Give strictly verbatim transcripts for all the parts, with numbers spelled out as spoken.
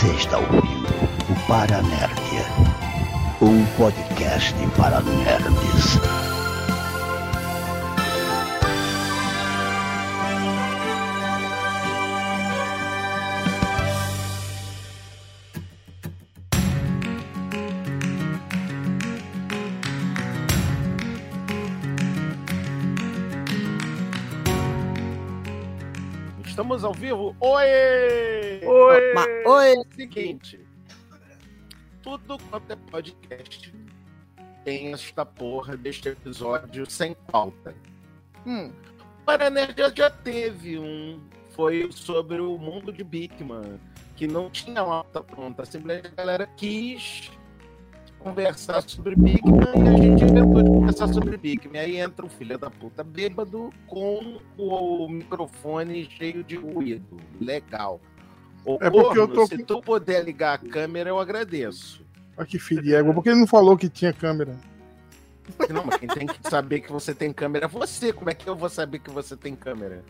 Você está ouvindo o Paranerdia, um podcast para nerds. Estamos ao vivo. Oi! Oi! Ma, oi! É o seguinte, tudo quanto é podcast tem esta porra deste episódio sem pauta. Hum. O Paranerdia já, já teve um, foi sobre o mundo de Bigman, que não tinha pauta pronta, simplesmente a galera quis conversar sobre Bigman e a gente inventou de conversar sobre Bigman. Aí entra um filho da puta bêbado com o microfone cheio de ruído. Legal. Ô, é porque Corno, eu tô... se tu puder ligar a câmera, eu agradeço. Olha que filho de égua. Por que ele não falou que tinha câmera? Não, mas quem tem que saber que você tem câmera é você. Como é que eu vou saber que você tem câmera?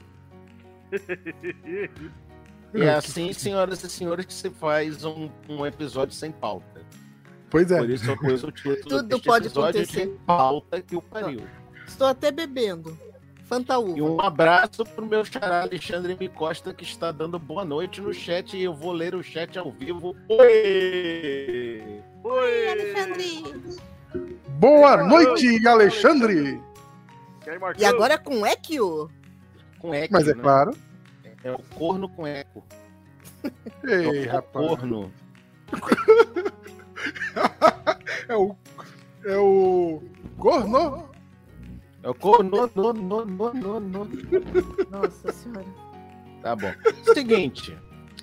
É assim, senhoras e senhores, que se faz um, um episódio sem pauta. Pois é. Por isso eu pus o título Tudo deste pode episódio acontecer. de pauta que o pariu. Estou até bebendo. Fantaúva. E um abraço pro meu xará Alexandre M. Costa, que está dando boa noite no chat, e eu vou ler o chat ao vivo. Oi! Oi, Alexandre! Boa noite, Alexandre! E agora com Equio? Com eco, Mas é né? claro. É o corno com eco. Ei, é o rapaz. corno. é o... É o... Corno? É o corno, no, no, no, no, no. Nossa senhora. Tá bom. Seguinte.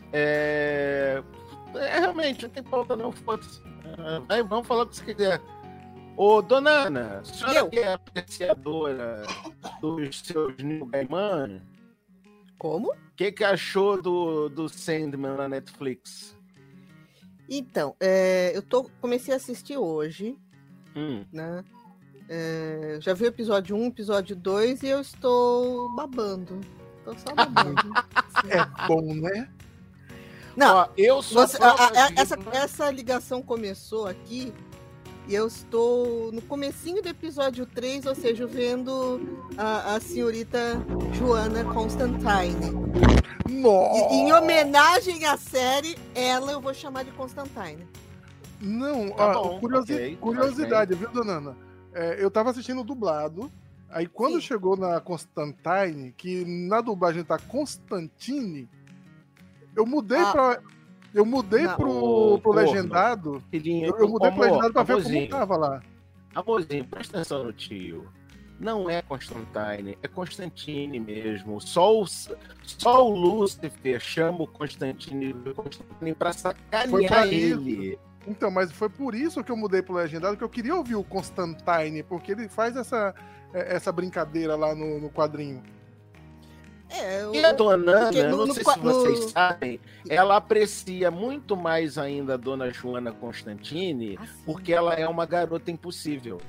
É... é realmente, não tem pauta não, foda-se. Aí vamos falar o que você quiser. Ô, dona Ana, a senhora Eu? que é apreciadora dos seus Neil Gaiman, Como? o que, que achou do, do Sandman na Netflix? Então, é, eu tô, comecei a assistir hoje, Hum. né? É, já vi o episódio um, episódio dois e eu estou babando. Tô só babando. É bom, né? Não, Ó, eu sou você, a, a, prova essa, viva- essa ligação começou aqui e eu estou no comecinho do episódio três, ou seja, vendo a, a senhorita Joanna Constantine. Nossa! E, em homenagem à série, ela eu vou chamar de Constantine. Não, Tá ó, bom, curiosi- ok, curiosidade, viu, dona Ana? É, eu tava assistindo dublado, aí quando Sim. chegou na Constantine, que na dublagem tá Constantine, eu mudei Ah. pra... Eu mudei Não. pro, Ô, pro corno. legendado, Filhinho, eu, eu mudei pro amor, legendado pra ver como amorzinho, tava lá. Amorzinho, presta atenção no tio. Não é Constantine, é Constantine mesmo. Só o, só o Lúcifer chama o Constantine, Constantine pra Foi sacanear pra ele. Então, mas foi por isso que eu mudei pro legendado, que eu queria ouvir o Constantine, porque ele faz essa, é, essa brincadeira lá no, no quadrinho. É, eu, E a dona Ana, porque eu no- não no sei qua- se vocês no- sabem, ela aprecia muito mais ainda a dona Joana Constantine, Assim. porque ela é uma garota impossível.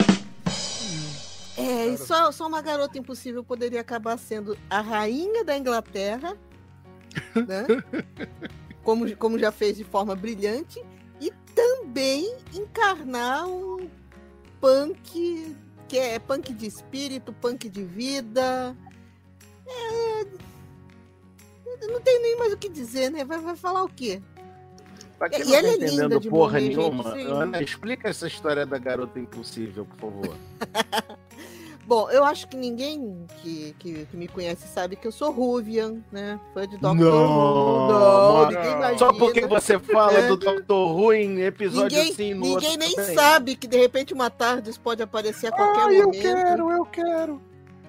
É, e só, só uma garota impossível poderia acabar sendo a rainha da Inglaterra, né? como, como já fez de forma brilhante, e também encarnar um punk, que é punk de espírito, punk de vida. É, não tem nem mais o que dizer, né? Vai, vai falar o quê? Pra quem E não ela tá é linda entendendo de porra morrer, gente, nenhuma, sim. Ana, explica essa história da garota impossível, por favor. Bom, eu acho que ninguém que, que, que me conhece sabe que eu sou Ruvian, né? Fã de doutor Não, Who. Não, mano. ninguém imagina. Só porque você fala É. do doutor Who em episódio Ninguém, sim, no ninguém outro nem também. sabe que de repente uma tarde pode aparecer a qualquer Ai, eu momento. quero, eu quero.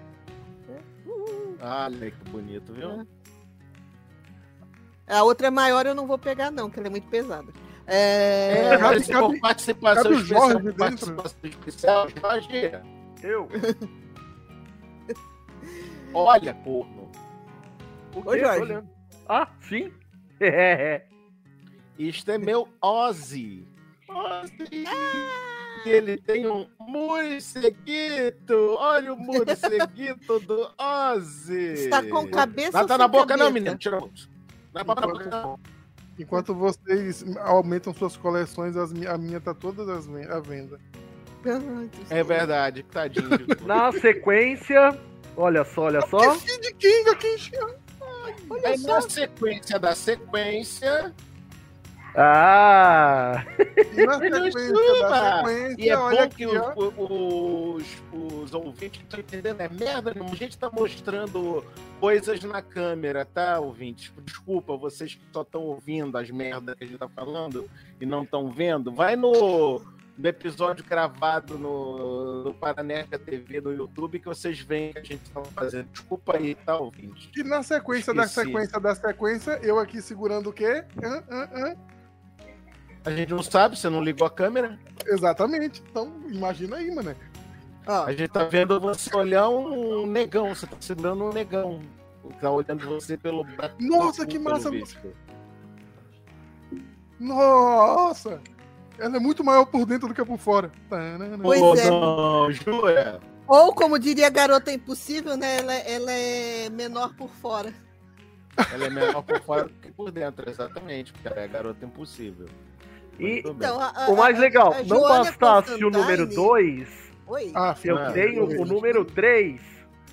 Olha que bonito, viu? A outra é maior, eu não vou pegar, não, que ela é muito pesada. É, É... mas se for cabe- participação cabe o especial, Jorge dentro. participação especial, Jorge, Eu? olha, corno, O Oi, quê? Jorge. Tô olhando. Ah, sim? É. isto é meu Ozzy. Ozzy! Ele tem um morceguito! Olha o morceguito do Ozzy! Está com cabeça Não ou tá sem na boca cabeça? não, menino, tira a boca. Não é pra boca não. Enquanto vocês aumentam suas coleções, as mi- a minha tá todas as ven- à venda. É verdade, tadinho. de tu. Na sequência, olha só, olha só. Kid King aqui encheu. Aí na sequência da sequência. Ah! E na sequência da sequência, E é olha bom aqui, que os, ó. os, os ouvintes estão entendendo. É merda, não. A gente tá mostrando coisas na câmera, tá, ouvintes? Desculpa, vocês que só estão ouvindo as merdas que a gente tá falando e não estão vendo. Vai no, no episódio gravado no, no Paranerga T V, no YouTube, que vocês veem o que a gente tá fazendo. Desculpa aí, tá, ouvintes? E na sequência da Esqueci. sequência da sequência, eu aqui segurando o quê? Hã, hã, hã. A gente não sabe, você não ligou a câmera? Exatamente. Então, imagina aí, mano. Ó, A gente tá vendo você olhar um negão, você tá segurando um negão. Tá olhando você pelo braço. Nossa, que pelo massa! visto. Nossa! Ela é muito maior por dentro do que por fora. Tanana. Pois Ô, é. não, jura? ou como diria a garota impossível, né? Ela, ela é menor por fora. Ela é menor por fora do que por dentro, exatamente, porque ela é a garota impossível. E Muito bem. Então, a- a- o mais a- legal, a não Joana bastasse o número Constantine- dois, Oi. Ah, eu Ah, tenho eu- o número três.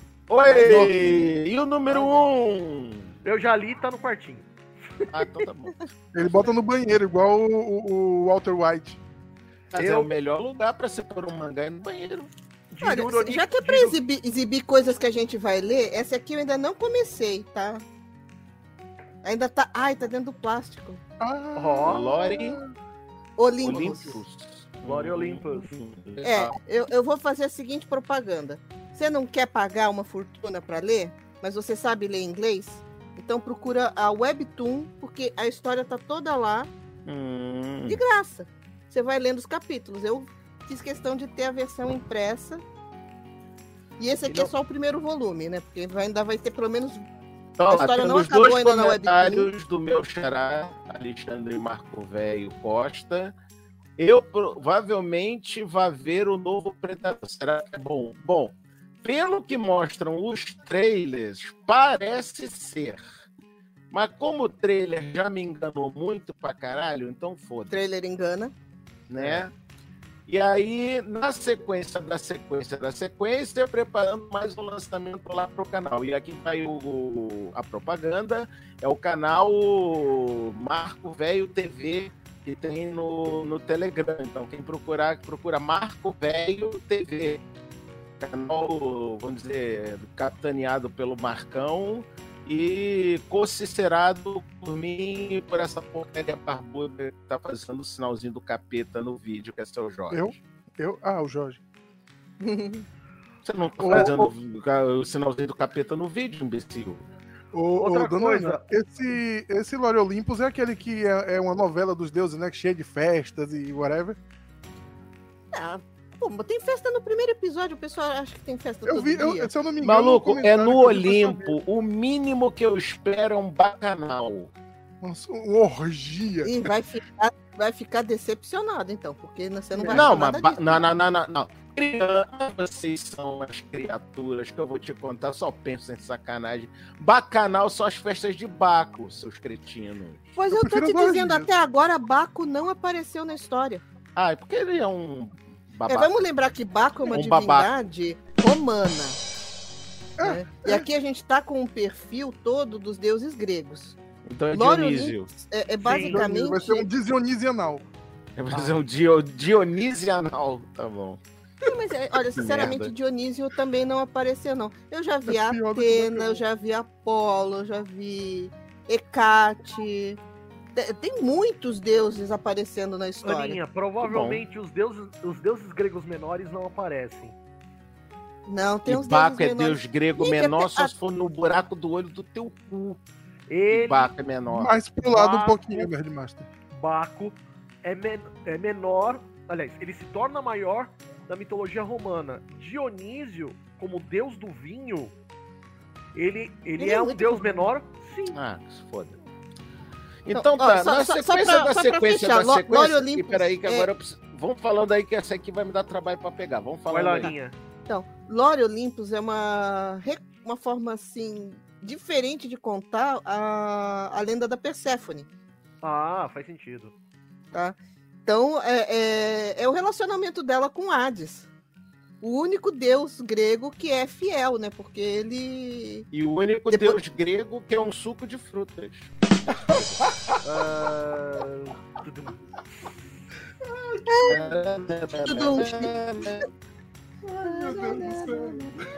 Oi! E o número um? Eu já li, tá no quartinho. Ah, então tá bom. Ele bota no banheiro, igual o, o- o Walter White. Mas é Eu- o melhor lugar pra você pôr um mangá é no banheiro. De Olha, Rurouni- já que é pra de- exibir, exibir coisas que a gente vai ler, essa aqui eu ainda não comecei, tá? Ainda tá. Ai, tá dentro do plástico. Ah, Ó. Lore Olympus. Olympus. Lore Olympus. É, eu, eu vou fazer a seguinte propaganda. Você não quer pagar uma fortuna para ler, mas você sabe ler inglês? Então procura a Webtoon, porque a história tá toda lá Hum. de graça. Você vai lendo os capítulos. Eu fiz questão de ter a versão impressa. E esse aqui E não- é só o primeiro volume, né? Porque vai- ainda vai ter pelo menos. Então, A lá, história não temos acabou dois ainda na comentários do meu xará, Alexandre Marco Velho Costa. Eu provavelmente vá ver o novo Predador. Será que é bom? Bom, pelo que mostram os trailers, parece ser. Mas como o trailer já me enganou muito pra caralho, então O foda-se, trailer engana. né? E aí, na sequência da sequência da sequência, preparando mais um lançamento lá pro canal. E aqui vai o, o- a propaganda, é o canal Marco Velho T V, que tem no, no Telegram. Então, quem procurar, procura Marco Velho T V. Canal, vamos dizer, capitaneado pelo Marcão e co-cicerado por mim e por essa porcaria barbuda que tá fazendo o sinalzinho do capeta no vídeo, que é seu Jorge. Eu? Eu? Ah, o Jorge. Você não tá Ô, fazendo ô. o sinalzinho do capeta no vídeo, imbecil? Ô, Outra ô, dona coisa. Ana, esse, esse Lore Olympus é aquele que é, é uma novela dos deuses, né? Cheia de festas e whatever. Ah, pô, mas tem festa no primeiro episódio, o pessoal acha que tem festa Eu todo vi, dia. eu, se eu não me engano. Maluco, no é comentário no que eu vi pra Olimpo. O mínimo que eu espero é um bacanal. saber. Nossa, uma orgia. E vai ficar, vai ficar decepcionado, então, porque você não vai Não, achar mas nada ba- disso. não, não, não, não, não. Criança, vocês são as criaturas que eu vou te contar, só penso em sacanagem. Bacanal são as festas de Baco, seus cretinos. Pois Eu eu tô prefiro te as dizendo, orgias. até agora Baco não apareceu na história. Ah, é porque ele é um É, babaca. vamos lembrar que Baco é uma Um divindade romana. É, né? E aqui a gente tá com um perfil todo dos deuses gregos. Então é Lore Dionísio. Olympus é, é Vai basicamente. ser um disionisianal. É fazer um Dio, Dionisianal, tá bom. Não, mas, é, olha, sinceramente, merda. Dionísio também não apareceu, não. Eu já vi É pior do que Atena, Pokémon. eu já vi Apolo, eu já vi Hecate. Te- Tem muitos deuses aparecendo na história. Aninha, provavelmente os deuses, os deuses gregos menores não aparecem. Não, tem E uns Baco deuses é menores. Deus grego Gente, menor até- só se for no buraco do olho do teu cu. Ele, Baco é menor. Mais pro lado um Baco. pouquinho, Nerdmaster. Baco, é, men é menor, aliás, ele se torna maior na mitologia romana. Dionísio, como deus do vinho, ele, ele, Ele é, é um muito deus bom. menor? Sim. Ah, que se foda. Então, Então ó, tá, só- na só- só sequência pra- da só pra sequência fechar, da Lo- sequência. Lore E Olympus, peraí, que é- agora eu preciso. Vamos falando aí que essa aqui vai me dar trabalho pra pegar. Vamos Vai falando lá, aí. Aninha. Então, Lore Olympus é uma, re- uma forma assim diferente de contar a, a lenda da Perséfone. Ah, faz sentido. Tá? Então, é, é, é o relacionamento dela com Hades. O único deus grego que é fiel, né? Porque ele... E o único Depois- deus grego que é um suco de frutas. Ah, Tudum. Meu Deus do céu.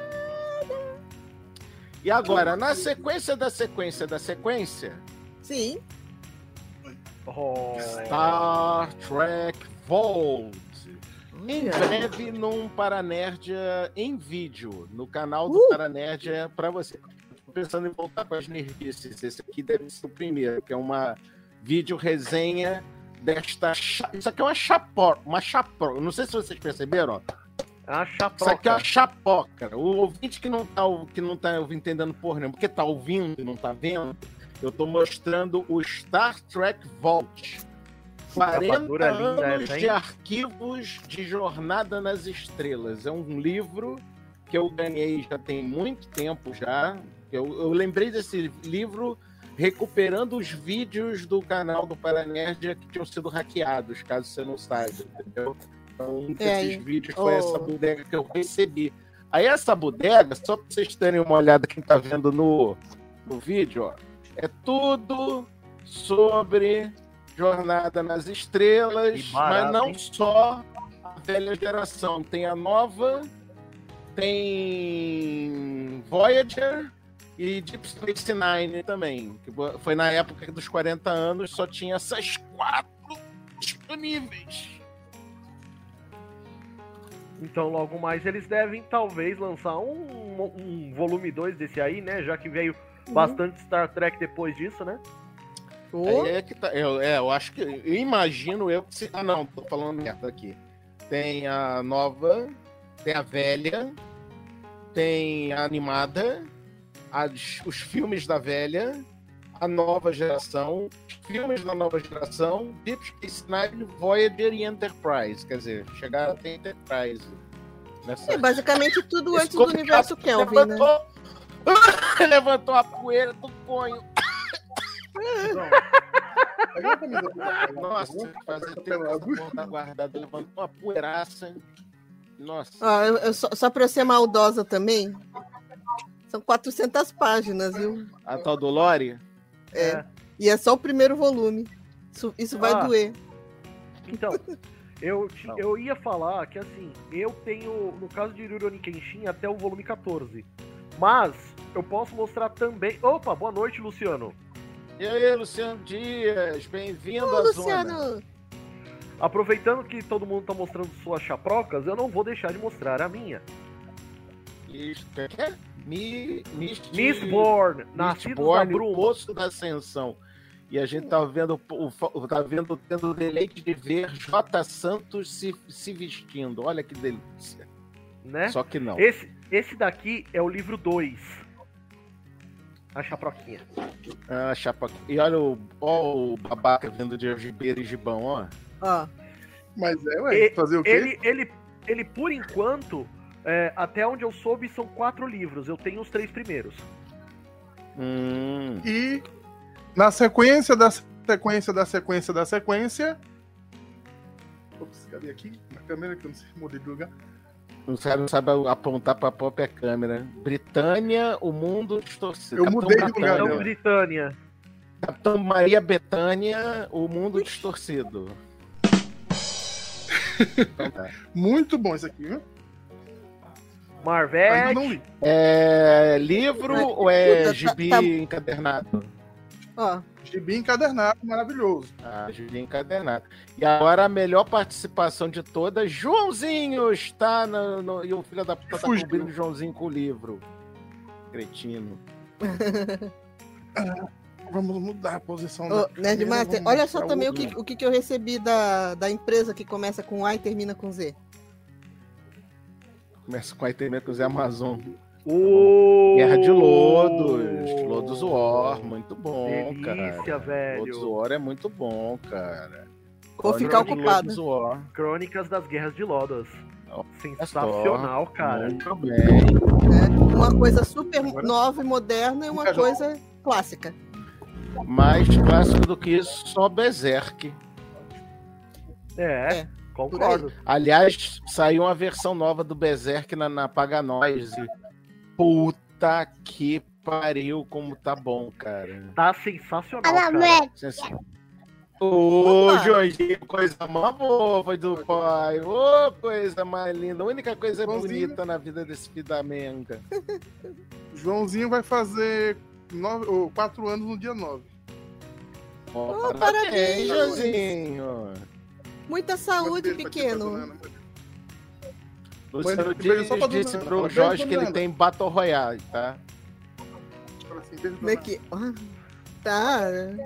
E agora, na sequência da sequência da sequência, Sim. oh. Star Trek Vault. Em breve num Paranerdia em vídeo, no canal do Uh! Paranerdia para você. Tô pensando em voltar com as nerdices. Esse aqui deve ser o primeiro, que é uma vídeo resenha desta. cha- Isso aqui é uma chapoca, uma chapoca. Não sei se vocês perceberam, ó. A Isso aqui é chaproca. uma chapoca. O ouvinte que não tá, que não tá entendendo porra nenhuma, porque tá ouvindo e não tá vendo, eu tô mostrando o Star Trek Vault. quarenta Rapadura linda anos essa, hein? de arquivos de Jornada nas Estrelas. É um livro que eu ganhei já tem muito tempo já. Eu, eu lembrei desse livro recuperando os vídeos do canal do Paranerdia que tinham sido hackeados, caso você não saiba, entendeu? Então, um É, desses e- vídeos foi oh. essa bodega que eu recebi. Aí essa bodega, só para vocês terem uma olhada, quem tá vendo no, no vídeo, ó, é tudo sobre Jornada nas Estrelas, Que barato, mas não hein? só a velha geração. Tem a nova, tem Voyager e Deep Space Nine também. Que foi na época dos quarenta anos, só tinha essas quatro disponíveis. Então, logo mais, eles devem talvez lançar um, um volume dois desse aí, né? Já que veio bastante Star Trek depois disso, né? Oh, Aí é que tá. Eu, é, eu acho que. Eu imagino eu que se. Ah, não, tô falando merda aqui. Tem a nova, tem a velha, tem a animada, as, os filmes da velha, a nova geração, os filmes da nova geração, Deep Space Nine, Voyager e Enterprise. Quer dizer, chegaram até Enterprise. Nessa... é basicamente tudo Esse antes do complicado universo Kelvin, né? levantou, levantou a poeira do conho. Pega uma camisa pra- Nossa, fazer tempo que essa porra tá guardada, levantou uma poeiraça. Nossa. Ó, eu- eu só, só para eu ser maldosa também, são quatrocentas páginas, viu? A tal do Lore? É. E é só o primeiro volume. Isso, isso vai Ah. doer. Então, eu, ti- Não. eu ia falar que, assim, eu tenho, no caso de Rurouni Kenshin, até o volume quatorze. Mas, eu posso mostrar também... Opa, boa noite, Luciano. E aí, Luciano Dias, bem-vindo Ô, à zona. Luciano! Aproveitando que todo mundo tá mostrando suas chaprocas, eu não vou deixar de mostrar a minha. Isso, que que é? Mi, Mist, Mistborn, Nascidos da Mistborn, o Bruma. Poço da Ascensão. E a gente tá vendo, o, o- tá vendo, tendo o deleite de ver J. Santos se, se vestindo. Olha que delícia. Né? Só que não. Esse, esse daqui é o livro dois. A chaproquinha. Ah, chapa... E olha o, ó, o babaca vindo de Algibeira e Gibão, ó. Ó, Mas é, ué, E- fazer o quê? Ele, ele, ele por enquanto, é, até onde eu soube, são quatro livros. Eu tenho os três primeiros. Hum. E na sequência da sequência da sequência da sequência. Ops, cadê aqui? Na câmera que eu não sei, mudei de lugar. O cara não sabe apontar pra própria câmera. Britânia, o mundo distorcido. Eu Capitão mudei de lugar, Britânia. Então, Gabriel. Britânia. Capitão Maria Bethânia, o mundo distorcido. Então tá. Muito bom esse aqui, viu? Ainda Marvete. não li. É livro Mas, ou é puta, tá- gibi tá- encadernado? ó. Gibi encadernado, maravilhoso. Ah, gibi encadernado. E agora a melhor participação de todas, Joãozinho está no, no- e o filho da puta tá Fugiu. cobrindo o Joãozinho com o livro. Cretino. Vamos mudar a posição Ô, da câmera, Nerdmaster, vamos olha só mostrar também o outro. que, o que que eu recebi da, da empresa que começa com A e termina com Z. Começa com a internet com o Zé Amazon. O... Guerra de Lodos. Lodos War, muito bom, Delícia, cara. velho. Lodos War é muito bom, cara. Vou ficar Crônica de ocupada. Lodos War. Crônicas das Guerras de Lodas. Ó, Sensacional, cara. Muito bem. Né? Uma coisa super nova e moderna e uma Nunca coisa clássica. Mais clássico do que isso, só Berserk. É, É, concordo. Aliás, saiu uma versão nova do Berserk na, na Paga Nós. E puta que pariu, como tá bom, cara. Tá sensacional, Ah, cara. moleque. Sensa- Ô, Opa. Jorginho, coisa mais boa do pai. Ô, coisa mais linda. A única coisa Joãozinho. bonita na vida desse filho da menga. Joãozinho vai fazer nove, ou quatro anos no dia nove. Ó, Ô, parabéns, Joãozinho. Muita saúde, pequeno. Luciano Mas beijo só pra Dias disse dona- pro beijo, Jorge que dona ele Ana. tem Battle Royale, tá? Como é que. Ah, tá.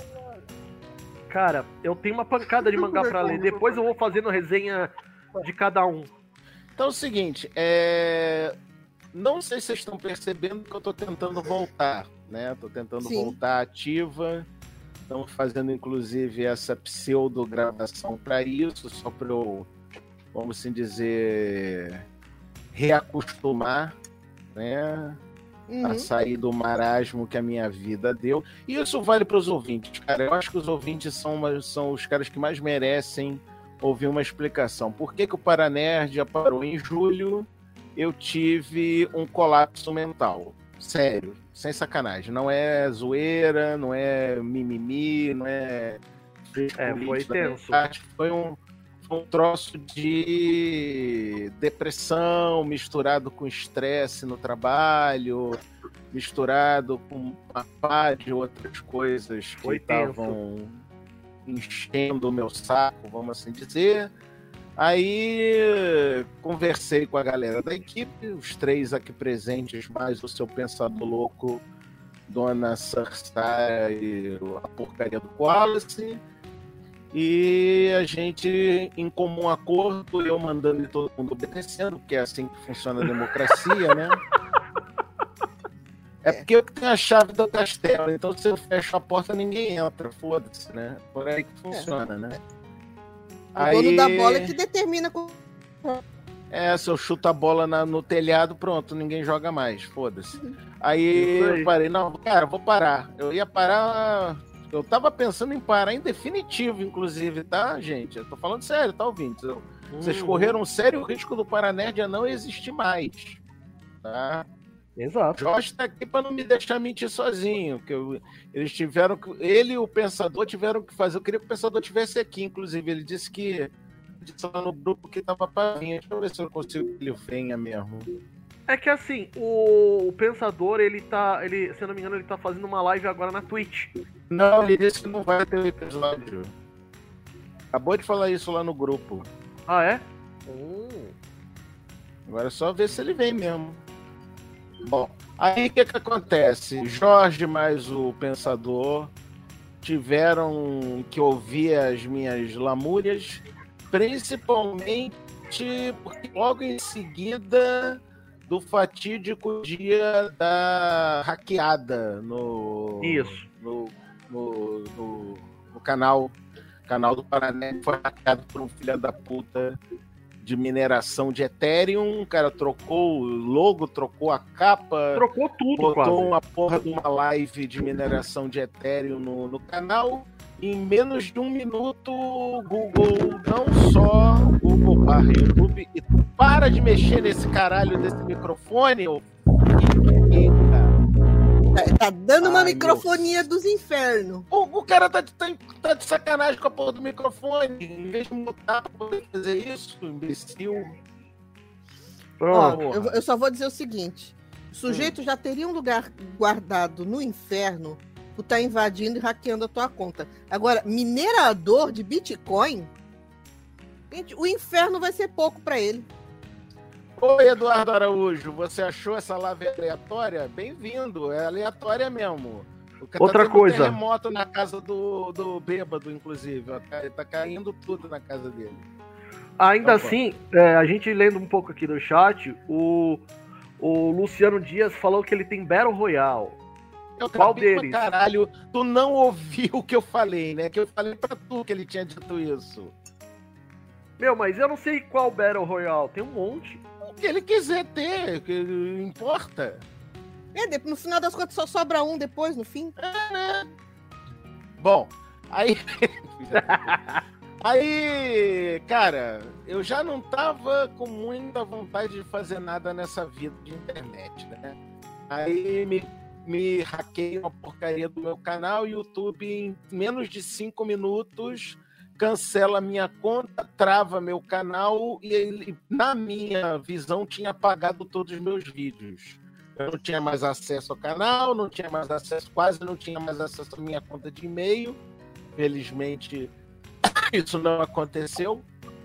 Cara, eu tenho uma pancada de mangá pra ler. Depois eu vou fazendo resenha de cada um. Então é o seguinte, é... não sei se vocês estão percebendo que eu tô tentando voltar, né? Tô tentando Sim. voltar ativa. Estamos fazendo, inclusive, essa pseudo-gravação para isso, só para eu, vamos assim dizer, reacostumar, né? Uhum. A sair do marasmo que a minha vida deu. E isso vale para os ouvintes, cara. Eu acho que os ouvintes são, uma- são os caras que mais merecem ouvir uma explicação. Por que que o Paranerd já parou em julho? Eu tive um colapso mental. Sério, sem sacanagem. Não é zoeira, não é mimimi, não é... É, foi tenso. Foi um, foi um troço de depressão misturado com estresse no trabalho, misturado com uma pá de outras coisas que Foi tenso. estavam enchendo o meu saco, vamos assim dizer. Aí conversei com a galera da equipe, os três aqui presentes, mais o seu pensador louco, Dona Sarsara e a porcaria do Wallace. E a gente, em comum acordo, eu mandando e todo mundo obedecendo, porque é assim que funciona a democracia, né? É porque eu que tenho a chave do castelo, então se eu fecho a porta, ninguém entra, foda-se, né? Por aí que funciona, né? O dono da bola é que determina. com- É, se eu chuto a bola na- no telhado, pronto, ninguém joga mais, foda-se. Aí Isso aí. eu parei, não, cara, vou parar. Eu ia parar. Eu tava pensando em parar em definitivo, inclusive, tá, gente? Eu tô falando sério, tá, ouvintes? Eu- Vocês Hum, correram um sério risco do Paranerd a não existir mais. Tá? O Exato. Jorge tá aqui para não me deixar mentir sozinho. Que eu- eles tiveram que. Ele e o Pensador tiveram que fazer. Eu queria que o Pensador tivesse aqui, inclusive. Ele disse que. Disse lá no grupo que tava para vir. Deixa eu ver se eu consigo que ele venha mesmo. É que assim, o, o Pensador, ele tá. Ele, se eu não me engano, ele tá fazendo uma live agora na Twitch. Não, ele disse que não vai ter o episódio. Acabou de falar isso lá no grupo. Ah, é? Agora é só ver se ele vem mesmo. Bom, aí o que que acontece? Jorge mais o Pensador tiveram que ouvir as minhas lamúrias, principalmente porque logo em seguida do fatídico dia da hackeada no, Isso. no, no, no, no canal, canal do Paraná, foi hackeado por um filho da puta de mineração de Ethereum. O cara trocou o logo, trocou a capa, Trocou tudo, botou quase. uma porra de uma live de mineração de Ethereum no, no canal. Em menos de um minuto, o Google, não só o Google barra YouTube, e para de mexer nesse caralho desse microfone, ô cara. Tá, tá dando uma Ai, microfonia meu. dos infernos. O, o cara tá, tá, tá de sacanagem com a porra do microfone. Em vez de mutar pra poder fazer isso, imbecil. Ó, Pronto. Porra. eu, eu só vou dizer o seguinte: o sujeito já teria um lugar guardado no inferno por estar invadindo e hackeando a tua conta. Agora, minerador de Bitcoin, gente, o inferno vai ser pouco para ele. Oi, Eduardo Araújo, você achou essa live aleatória? Bem-vindo, é aleatória mesmo. O cara Outra tá tendo coisa. Um terremoto na casa do, do bêbado, inclusive. Ó, tá, tá caindo tudo na casa dele. Ainda Opa. assim, é, a gente lendo um pouco aqui do chat, o, o Luciano Dias falou que ele tem Battle Royale. Eu Qual acabei pra deles? Caralho, tu não ouviu o que eu falei, né? Que eu falei pra tu que ele tinha dito isso. Meu, mas eu não sei qual Battle Royale, tem um monte. O que ele quiser ter, que importa. É, de- no final das contas só sobra um depois, no fim. Bom, aí... Aí, cara, eu já não tava com muita vontade de fazer nada nessa vida de internet, né? Aí me, me hackeiam a porcaria do meu canal, YouTube em menos de cinco minutos cancela minha conta, trava meu canal e ele, na minha visão, tinha apagado todos os meus vídeos. Eu não tinha mais acesso ao canal, não tinha mais acesso, quase não tinha mais acesso à minha conta de e-mail. Felizmente... isso não aconteceu.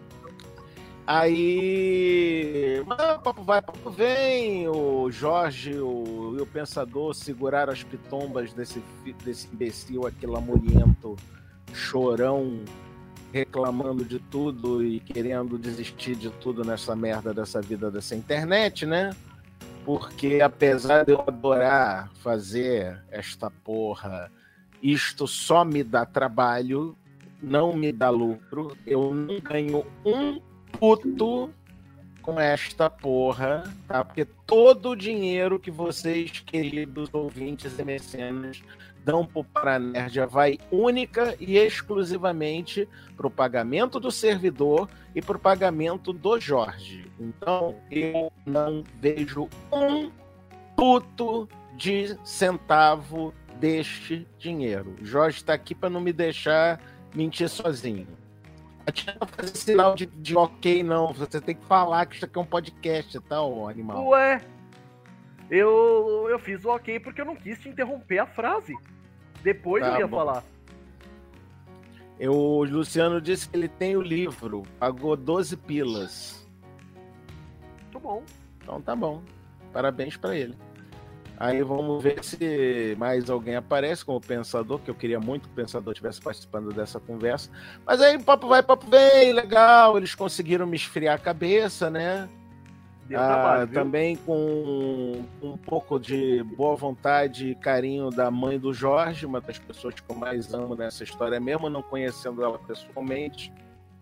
Aí, ah, papo vai, papo vem. O Jorge o, e o Pensador seguraram as pitombas desse, desse imbecil aqui lamuriento, chorão, reclamando de tudo e querendo desistir de tudo nessa merda dessa vida dessa internet, né? Porque apesar de eu adorar fazer esta porra, isto só me dá trabalho, não me dá lucro, eu não ganho um puto com esta porra, tá? Porque todo o dinheiro que vocês, queridos ouvintes e mecenas, dão pro Paranerdia vai única e exclusivamente pro pagamento do servidor e pro pagamento do Jorge. Então, eu não vejo um puto de centavo deste dinheiro. O Jorge está aqui para não me deixar mentir sozinho. Não adianta fazer sinal de, de ok, não. Você tem que falar que isso aqui é um podcast, tá, ô animal? Ué, eu, eu fiz o ok porque eu não quis te interromper a frase. Depois Tá eu ia bom. falar. Eu, o Luciano disse que ele tem o livro, pagou doze pilas. Muito bom. Então tá bom. Parabéns pra ele. Aí vamos ver se mais alguém aparece com o Pensador, que eu queria muito que o Pensador estivesse participando dessa conversa. Mas aí papo vai, papo vem, legal. Eles conseguiram me esfriar a cabeça, né? Deu Ah, trabalho, viu? também com um pouco de boa vontade e carinho da mãe do Jorge, uma das pessoas que eu mais amo nessa história mesmo, não conhecendo ela pessoalmente.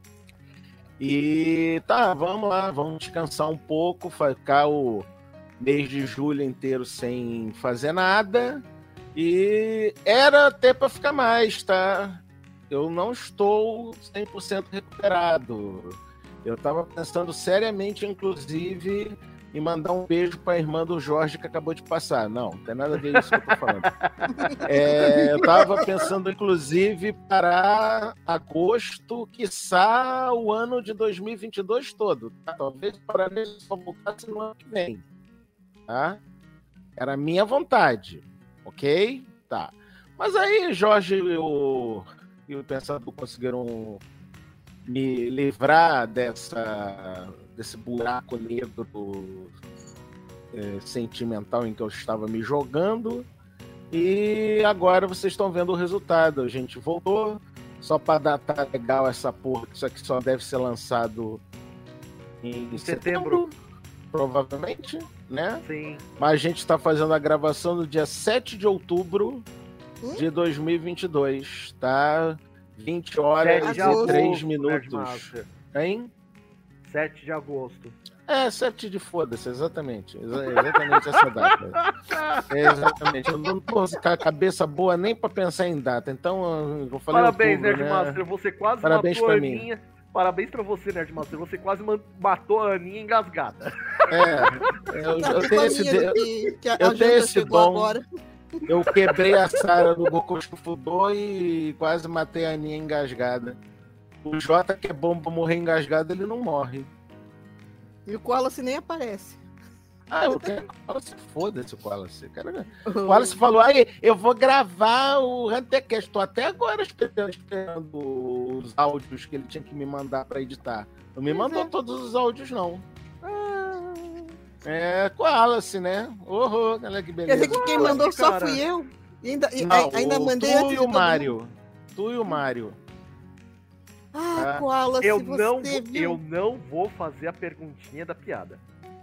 E tá, vamos lá, vamos descansar um pouco, ficar o mês de julho inteiro sem fazer nada. E era até para ficar mais, tá? Eu não estou cem por cento recuperado. Eu estava pensando seriamente, inclusive, em mandar um beijo para a irmã do Jorge que acabou de passar. Não, não tem nada a ver isso que eu tô falando. É, eu estava pensando, inclusive, para agosto, quiçá o ano de dois mil e vinte e dois todo. Tá? Talvez o Paraná só voltasse no ano que vem. Tá? Era a minha vontade. Ok? Tá. Mas aí Jorge e o, e o Pensador conseguiram me livrar dessa, desse buraco negro é, sentimental em que eu estava me jogando. E agora vocês estão vendo o resultado. A gente voltou. Só para datar legal essa porra, que isso aqui só deve ser lançado em, Em setembro, setembro. provavelmente, né? Sim. Mas a gente está fazendo a gravação no dia sete de outubro de dois mil e vinte e dois, tá? vinte horas sete de e agosto, três Nerd minutos. Master. Hein? sete de agosto. É, sete de foda-se, exatamente. Exa- exatamente essa data. É, exatamente. Eu não tô com a cabeça boa nem pra pensar em data. Então, eu falei Parabéns, outubro, Nerdmaster. né? Você quase Parabéns matou a pra mim. Aninha. Parabéns pra você, Nerdmaster. Você quase man- matou a Aninha engasgada. É, eu, Tá eu tenho esse, reclamando de- que, que a eu a tenho janta esse chegou dom. agora. eu quebrei a Sara do Goku Fudô e quase matei a Aninha engasgada. O Jota, que é bom pra morrer engasgado, ele não morre. E o Wallace nem aparece. Ah, eu quero que o Wallace foda-se o Wallace. Cara, o Wallace falou, aí, eu vou gravar o Huntercast. Tô até agora esperando, esperando os áudios que ele tinha que me mandar pra editar. Não me Pois mandou é. todos os áudios, não. Ah, É, com o Wallace, né? Oh, olha que quer dizer beleza. que quem mandou só cara. fui eu? E ainda, e Não, ainda o- mandei tu antes e de o todo Mário. mundo. Tu e o Mário. Ah, Ah, Wallace, Eu você não, vou- viu? eu não vou fazer a perguntinha da piada.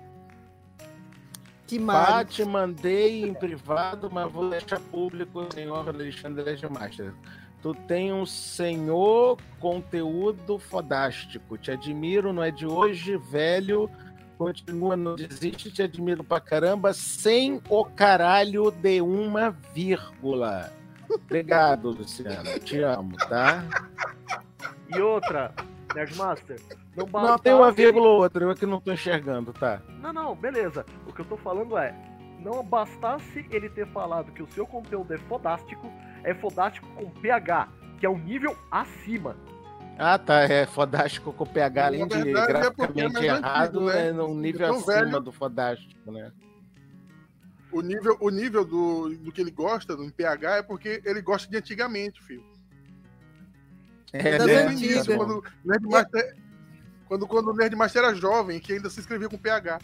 Que Pá, Mário. te mandei em privado, mas vou deixar público, senhor Alexandre Legmaster. Tu tem um senhor conteúdo fodástico. Te admiro, não é de hoje, velho. Continua, não desiste, te admiro pra caramba, sem o caralho de uma vírgula. Obrigado, Luciano. Te amo, tá? E outra, Nerdmaster, não basta... Não, tem uma vírgula ou outra, eu aqui não tô enxergando, tá? Não, não, beleza. O que eu tô falando é, não bastasse ele ter falado que o seu conteúdo é fodástico, é fodástico com P H, que é um nível acima. Ah, tá, é fodástico com P H, além de verdade, é porque é graficamente mais errado, antigo, né? é num nível Tão acima velho. do fodástico, né? O nível, o nível do, do que ele gosta, do P H, é porque ele gosta de antigamente, filho. É, Das né? Desde o início, antigas. quando o Nerdmaster, quando, quando o Nerdmaster era jovem, que ainda se escrevia com P H.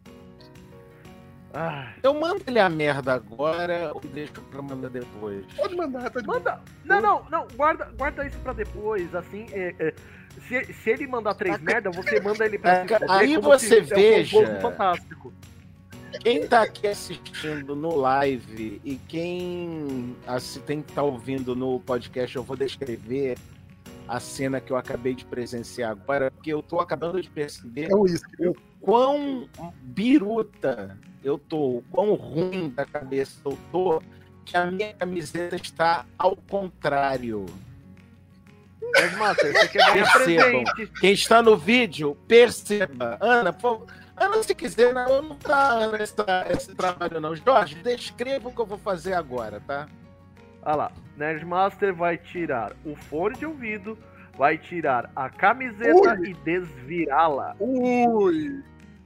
Ah, Eu mando ele a merda agora ou deixo pra mandar depois? Pode mandar, tá de boa. manda. Não, não, não, guarda, guarda isso pra depois, assim, é, é, se, se ele mandar três merda, você manda ele pra É, se fuder, aí como você se é um veja. composto fantástico. Quem tá aqui assistindo no live e quem assim, tem que estar ouvindo no podcast, eu vou descrever a cena que eu acabei de presenciar agora, porque eu tô acabando de perceber É o uísque, viu? quão biruta eu tô, o quão ruim da cabeça eu tô, que a minha camiseta está ao contrário. Nerdmaster, você quer ganhar Percebam. presente. Quem está no vídeo, perceba. Ana, por favor. Ana, se quiser, não, não tá Ana, essa, esse trabalho não. Jorge, descreva o que eu vou fazer agora, tá? Olha lá, Nerdmaster vai tirar o fone de ouvido, vai tirar a camiseta Ui. e desvirá-la. Ui!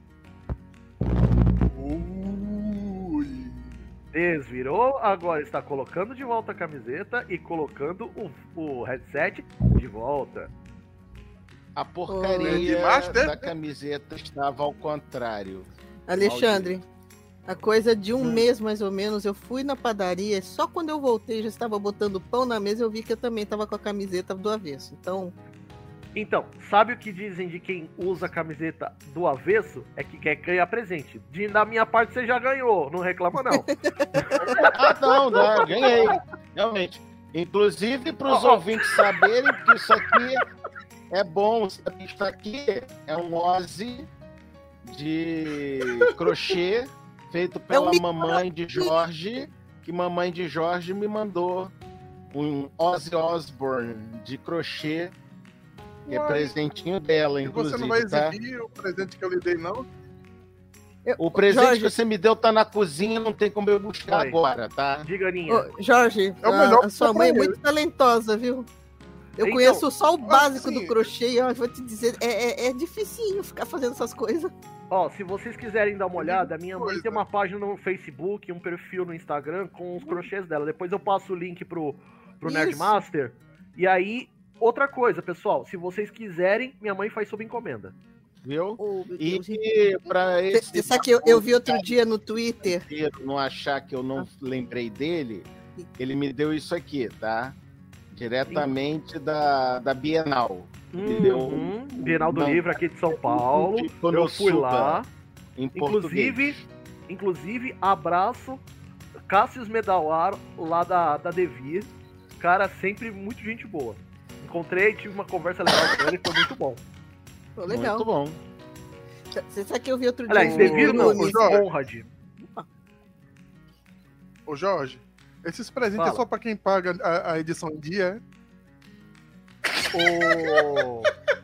Ui! Desvirou, agora está colocando de volta a camiseta e colocando o, o headset de volta. A porcaria Nerdmaster? da camiseta estava ao contrário. Alexandre, a coisa de um Hum. mês mais ou menos, eu fui na padaria, só quando eu voltei já estava botando pão na mesa, eu vi que eu também estava com a camiseta do avesso. Então, Então, sabe o que dizem de quem usa a camiseta do avesso? É que quer ganhar presente. De, da minha parte, você já ganhou, não reclama não. Ah, não, não, ganhei. Realmente. Inclusive, para os Ó, ó. ouvintes saberem que isso aqui é bom. Sabe? Isso aqui é um Ozzy de crochê feito pela micro- mamãe de Jorge, que mamãe de Jorge me mandou um Ozzy Osbourne de crochê, que é Uai. presentinho dela, E inclusive, você não vai tá? exibir o presente que eu lhe dei, não? O presente Jorge. que você me deu tá na cozinha, não tem como eu buscar Oi. agora, tá? Diga, Aninha. ô, Jorge, É o a- melhor a, sua pra mãe é ele. muito talentosa, viu? Eu Então, conheço só o básico assim- do crochê e eu vou te dizer, é, é, é dificinho ficar fazendo essas coisas. Ó, se vocês quiserem dar uma olhada, a minha mãe Coisa. tem uma página no Facebook, um perfil no Instagram com os crochês dela. Depois eu passo o link pro, pro Isso. Nerdmaster. E aí, outra coisa, pessoal, se vocês quiserem, minha mãe faz sob encomenda. Viu? Oh, meu Deus. E para esse Você sabe que eu, eu vi outro dia no Twitter. inteiro não achar que eu não lembrei dele, ele me deu isso aqui, tá? Diretamente da, da Bienal. Entendeu? Uhum, Bienal do Não. Livro aqui de São Paulo. Eu fui Konosuba, lá. em português. Inclusive, inclusive, abraço Cássio Medawar, lá da, da Devir. Cara, sempre muito gente boa. Encontrei, tive uma conversa legal com ele, foi muito bom. Pô, legal. Muito bom. Você sabe que eu vi outro Aliás, dia. Devir o não, Nunes. Jorge. Conrad. Ô, Jorge, esses presentes Fala. é só pra quem paga a, a edição em dia, Ô,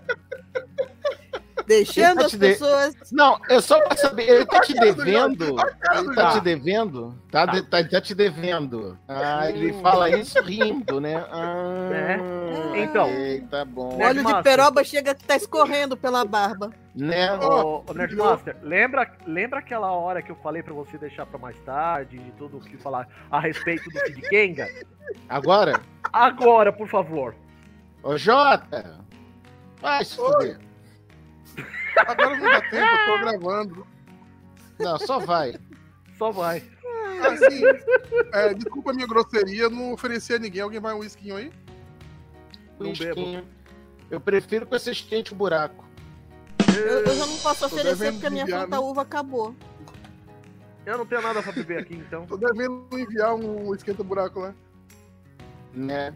Deixando Ele tá as te de- pessoas. Não, é só pra saber, ele tá te Olha a cara do devendo? Jorge, olha a cara do Ele tá Jorge. te devendo? Tá, de- tá, tá te devendo. Ah, ele fala isso rindo, né? Ah, É. Então. ok, tá bom. Né? Óleo de Nerdmaster. peroba chega que tá escorrendo pela barba. Né? ô, ô, Nerdmaster, lembra, lembra aquela hora que eu falei pra você deixar pra mais tarde, de tudo o que falar a respeito do Kid Kenga? Agora, Agora, por favor. ô Jota, vai se fuder. agora não dá tempo, eu tô gravando. Não, só vai. Só vai. Assim, é, desculpa a minha grosseria, não ofereci a ninguém. Alguém vai um whisky aí? Não Whiskinho. Eu prefiro com esse quente buraco. Eu, eu já não posso Tô oferecer devendo porque a minha enviar, fruta né? uva acabou. Eu não tenho nada pra beber aqui, então. Tô devendo enviar um esquenta-buraco lá. Né?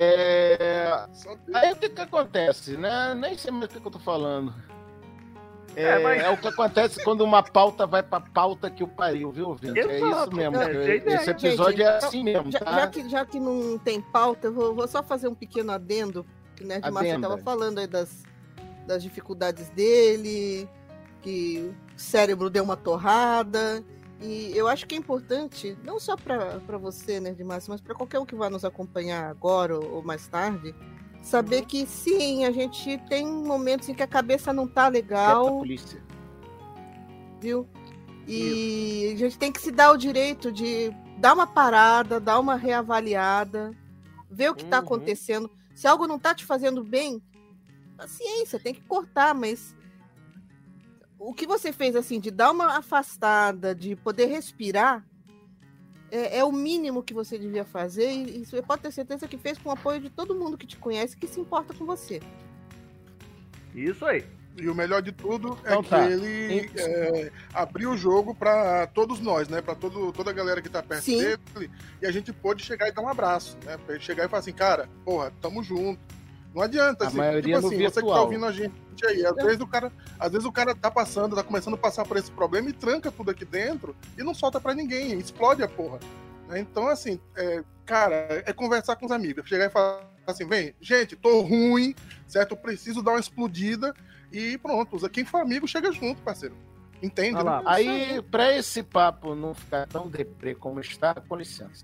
É... Só Aí o que que acontece, né? Nem sei mais o que, que eu tô falando. É, É, mas- é o que acontece quando uma pauta vai pra pauta que o pariu, viu, ouvinte? É isso Exato, mesmo. é, que essa é a ideia. Esse episódio Gente, é assim mesmo, Já, tá? já que, já que não tem pauta, eu vou, vou só fazer um pequeno adendo. Que o Nerd Master Adenda. estava falando aí das, das dificuldades dele, que o cérebro deu uma torrada. E eu acho que é importante, não só para você, Nerd Master, mas para qualquer um que vai nos acompanhar agora ou, ou mais tarde, saber Uhum. que sim, a gente tem momentos em que a cabeça não tá Quieta, legal, polícia. viu? E a gente tem que se dar o direito de dar uma parada, dar uma reavaliada, ver o que está Uhum. acontecendo. Se algo não está te fazendo bem, paciência, tem que cortar, mas o que você fez assim, de dar uma afastada, de poder respirar, é, é o mínimo que você devia fazer, e, e você pode ter certeza que fez com o apoio de todo mundo que te conhece, que se importa com você. Isso aí. E o melhor de tudo é Então que tá. ele é, abriu o jogo pra todos nós, né? Pra todo, toda a galera que tá perto Sim. dele. E a gente pôde chegar e dar um abraço, né? Pra ele chegar e falar assim, cara, porra, tamo junto. Não adianta, A assim, maioria tipo no assim, você que tá virtual. ouvindo a gente aí, às vezes o cara, às vezes o cara tá passando, tá começando a passar por esse problema e tranca tudo aqui dentro e não solta pra ninguém, explode a porra. Né? Então, assim, é, cara, é conversar com os amigos, chegar e falar assim, vem, gente, tô ruim, certo? Eu preciso dar uma explodida e pronto, quem for amigo chega junto, parceiro. Entende? Olha lá. Né? Aí, pra esse papo não ficar tão deprê como está, com licença.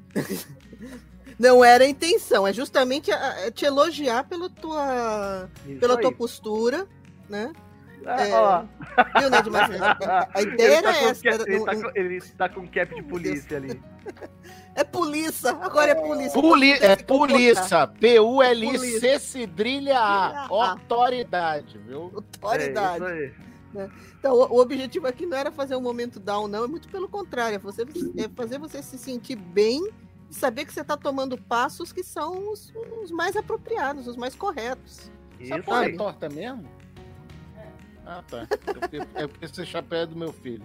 Não era a intenção, é justamente a- a te elogiar pela tua, Isso pela aí. tua postura, né? É, É, olha lá. Viu, Ned Master? A, a ideia Ele era tá com essa. cap- era- ele, não- tá não- com, ele tá com cap de polícia ali. É polícia, agora é polícia. Poli Tem que é se comportar. polícia, P U L I C Polícia. cedrilha A, Ah. autoridade, viu? Autoridade. É, isso aí. Então, o, o objetivo aqui não era fazer um momento down, não. É muito pelo contrário. É, você, é fazer você se sentir bem e saber que você está tomando passos que são os, os mais apropriados, os mais corretos. Essa Isso porra é aí. torta mesmo? Ah, tá. É porque, é porque esse chapéu é do meu filho.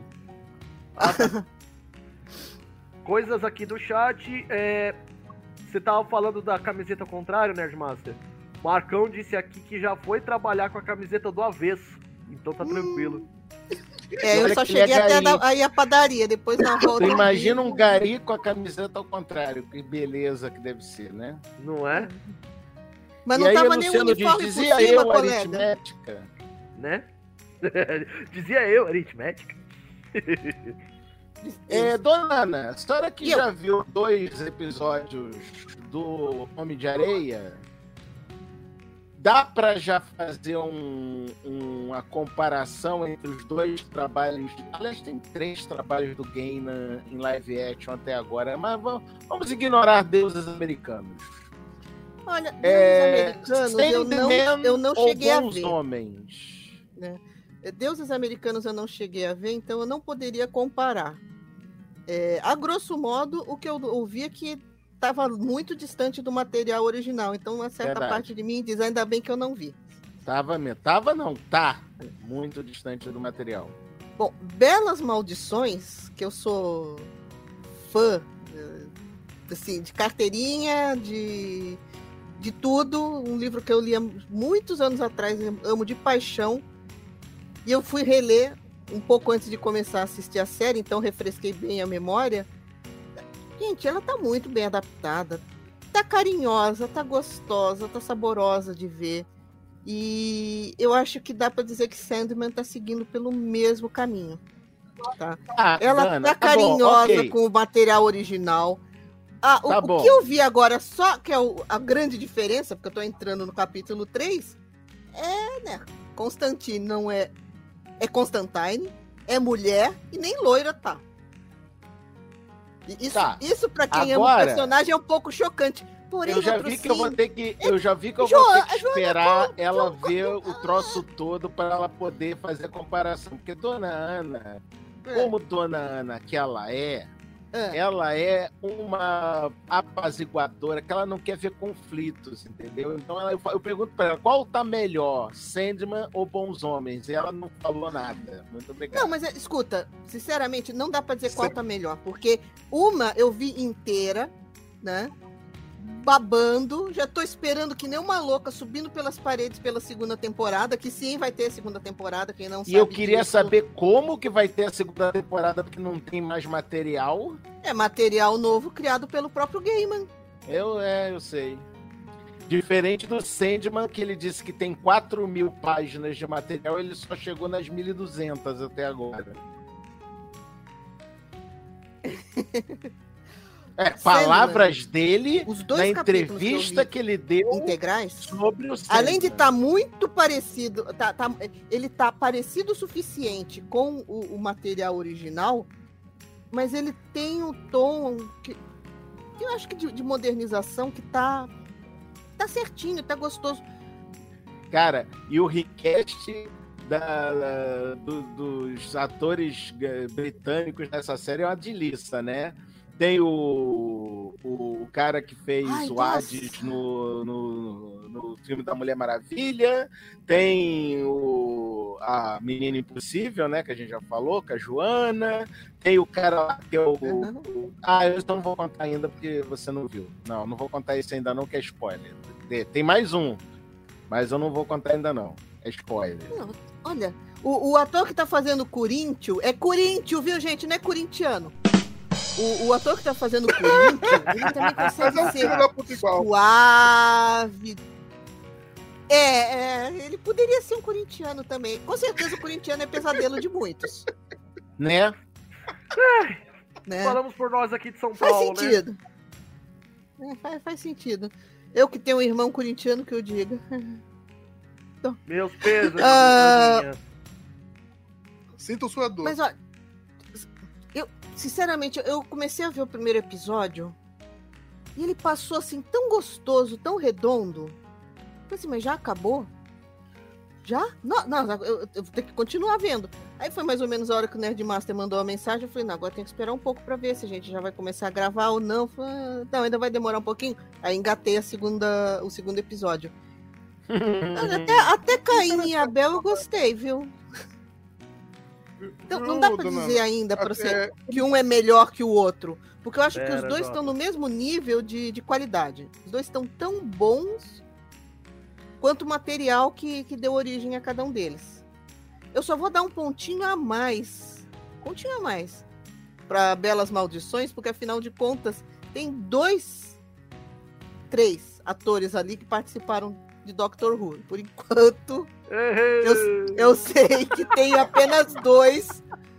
Coisas aqui do chat. É... Você tava falando da camiseta ao contrário, Nerdmaster? Marcão disse aqui que já foi trabalhar com a camiseta do avesso. Então tá tranquilo. É, eu Olha só que ele é cheguei até gari. da- aí a padaria, depois na volta. Tu imagina um gari com a camiseta ao contrário, que beleza que deve ser, né? Não é? Mas e não aí, tava nem o Luciano diz, uniforme por dizia cima, eu, colega. aritmética. Né? Dizia eu, aritmética. É, dona Ana, a senhora que E eu? já viu dois episódios do Homem de Areia, dá pra já fazer um- uma comparação entre os dois trabalhos? Aliás, tem três trabalhos do Gay na- em live action até agora, mas vamos, vamos ignorar deuses americanos. Olha, deuses É, americanos, eu não, Sandman eu não ou cheguei a Bons ver. Homens? Deuses americanos eu não cheguei a ver, então eu não poderia comparar. É, a grosso modo, o que eu ouvi é que estava muito distante do material original, então uma certa Verdade. parte de mim diz ainda bem que eu não vi. Tava, mesmo. Tava não, tá muito distante do material. Bom, Belas Maldições, que eu sou fã, eh, assim, de carteirinha, de, de tudo, um livro que eu li há muitos anos atrás, eu amo de paixão, e eu fui reler um pouco antes de começar a assistir a série, então refresquei bem a memória. Gente, ela tá muito bem adaptada, tá carinhosa, tá gostosa, tá saborosa de ver. E eu acho que dá para dizer que Sandman tá seguindo pelo mesmo caminho. Tá? Ah, Ela Dana, tá tá bom, carinhosa ok. com o material original. Ah, o, Tá o bom. que eu vi agora, só que é o- a grande diferença, porque eu tô entrando no capítulo três, é, né? Constantine não é. É Constantine, é mulher e nem loira tá. E Isso, Tá. isso para quem ama o Agora- personagem é um pouco chocante. Porém, Eu já outro vi que eu vou sim. ter que, eu já vi que eu Joana- vou ter que Joana, esperar como- ela como- ver o troço todo para ela poder fazer a comparação. Porque Dona Ana, É, como Dona Ana que ela é, é. ela é uma apaziguadora, que ela não quer ver conflitos, entendeu? Então ela- eu, eu pergunto para ela, qual tá melhor, Sandman ou Bons Homens? E ela não falou nada. Muito obrigado. Não, mas é, escuta, sinceramente, não dá pra dizer qual Sim. tá melhor, porque uma eu vi inteira, né? babando, já tô esperando que nem uma louca, subindo pelas paredes pela segunda temporada, que sim, vai ter segunda temporada, quem não E sabe eu queria disso, saber como que vai ter a segunda temporada, porque não tem mais material. é material novo criado pelo próprio Gaiman. Eu, é, eu sei. Diferente do Sandman, que ele disse que tem quatro mil páginas de material, ele só chegou nas mil e duzentas até agora. É, palavras dele Os dois na capítulos que eu entrevista vi que ele deu integrais, sobre o Sandman. além de estar muito parecido, tá, tá- ele tá parecido o suficiente com o, o material original, mas ele tem um tom que, que eu acho que de, de modernização que tá, tá certinho, tá gostoso. Cara, e o request da, da- do- dos atores eh, britânicos nessa série é uma delícia, né? Tem o, o, o cara que fez Ai, o nossa. Hades no, no, no filme da Mulher Maravilha, tem o, a Menina Impossível, né, que a gente já falou, com a Joana, tem o cara lá que é o... Uhum. o- ah, eu não vou contar ainda porque você não viu. Não, não vou contar isso ainda não, que é spoiler. Tem- Tem mais um, mas eu não vou contar ainda não. É spoiler. Não, olha, o, o ator que tá fazendo o Corinthians é Corinthians, viu, gente? Não é corintiano. O, o ator que tá fazendo o Corinthians, ele também Mas é consegue um ser filho da puta igual. suave. É, é, ele poderia ser um corintiano também. Com certeza o corintiano é pesadelo de muitos, Né? né? Falamos por nós aqui de São Faz Paulo, né? sentido. É, faz, faz sentido. Eu que tenho um irmão corintiano que eu diga. Meus pesos. Ah, Sinto sua dor. Mas olha, eu, sinceramente, eu comecei a ver o primeiro episódio e ele passou assim tão gostoso, tão redondo. Eu falei assim, mas já acabou? Já? Não, não, eu, eu vou ter que continuar vendo. Aí foi mais ou menos a hora que o Nerdmaster mandou a mensagem. Eu falei, não, agora tem que esperar um pouco pra ver se a gente já vai começar a gravar ou não. Eu falei, ah, não, ainda vai demorar um pouquinho. Aí engatei a segunda, o segundo episódio. Até, até Caim e Abel eu gostei, viu? Então, não dá pra Tudo, dizer mano. ainda pra você Até- que um é melhor que o outro. Porque eu acho que os Pera, dois Jota. estão no mesmo nível de, de qualidade. Os dois estão tão bons quanto o material que, que deu origem a cada um deles. Eu só vou dar um pontinho a mais. Pontinho a mais. Pra Belas Maldições, porque afinal de contas, tem dois, três atores ali que participaram de Doctor Who. Por enquanto, eu, eu sei que tem apenas dois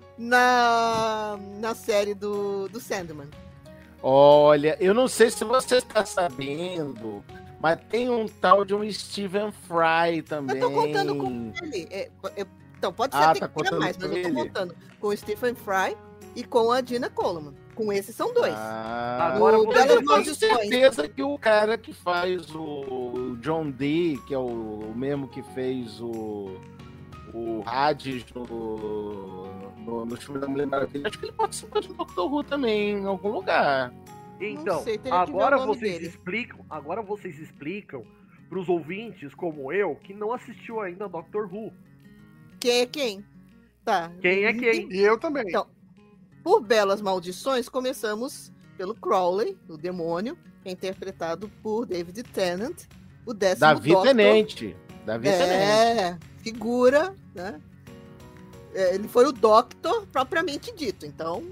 na, na série do, do Sandman. Olha, eu não sei se você está sabendo, mas tem um tal de um Stephen Fry também. Eu tô contando com ele. É, é, então, pode ser Ah, até tá que tenha contando mais, mas com eu tô ele? contando com o Stephen Fry e com a Gina Coleman. Com esses são dois. Ah, Agora O você- Belas eu tenho Maldições. certeza que o cara que faz o John Dee, que é o, o mesmo que fez o, o Hades no, no, no filme da Mulher Maravilha, acho que ele participou de Doctor Who também, em algum lugar. Então, sei, teria que ver agora o nome vocês dele. explicam, agora vocês explicam pros ouvintes como eu que não assistiu ainda Doctor Who. Quem é quem? Tá. Quem é quem? E eu também. Então, por Belas Maldições, começamos pelo Crowley, o demônio, que é interpretado por David Tennant, o décimo Davi Doctor. Tenente. Davi Tenente. É, figura, né? É, ele foi o Doctor propriamente dito. Então,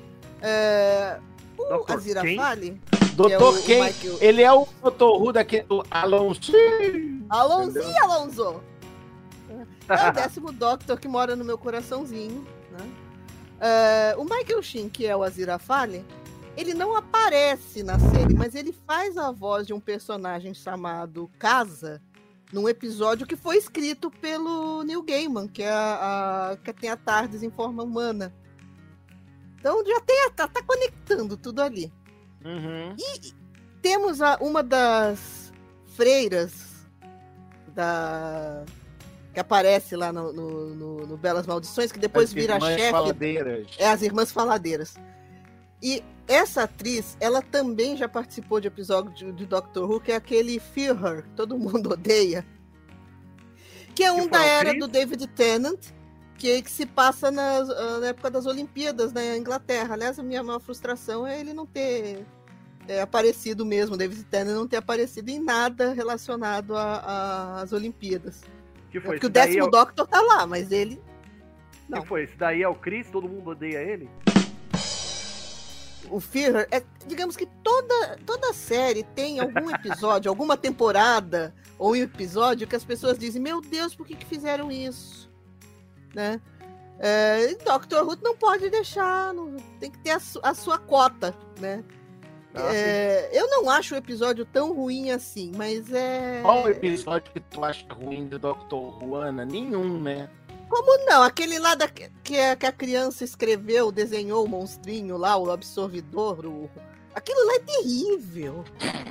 é, o Doutor Aziraphale, Doutor o- o quem? Michael- Ele é o Doutor Who daquele do Alonso. Alonzinho, Alonso! É o décimo Doctor que mora no meu coraçãozinho, né? É, o Michael Sheen, que é o Aziraphale, ele não aparece na série, mas ele faz a voz de um personagem chamado Casa, num episódio que foi escrito pelo Neil Gaiman, que, é a, a- que tem a Tardes em forma humana. Então já tem a- tá, tá conectando tudo ali. Uhum. Temos a- uma das freiras da que aparece lá no, no, no- no Belas Maldições, que depois As vira irmãs chefe. faladeiras. É as Irmãs Faladeiras. E essa atriz, ela também já participou de episódio de, de Doctor Who, que é aquele Fear Her, que todo mundo odeia. Que é um foi da a era atriz? do David Tennant, que, que se passa nas- na época das Olimpíadas na Inglaterra. Aliás, a minha maior frustração é ele não ter é, aparecido mesmo, David Tennant não ter aparecido em nada relacionado às Olimpíadas. Que foi? É porque o Esse daí décimo é o- Doctor tá lá, mas ele... Não. Que foi? Esse daí é o Chris, todo mundo odeia ele? O Führer, é, digamos que toda, toda série tem algum episódio, alguma temporada ou um episódio que as pessoas dizem, meu Deus, por que, que fizeram isso? Né? É, Doctor Who não pode deixar, não, tem que ter a, su- a sua cota, né? Ah, É, eu não acho o episódio tão ruim assim, mas é... Qual o episódio que tu acha ruim de doutor Who, Ana? Nenhum, né? Como não? Aquele lá da, que, a, que a criança escreveu, desenhou o monstrinho lá, o absorvidor, o... aquilo lá é terrível.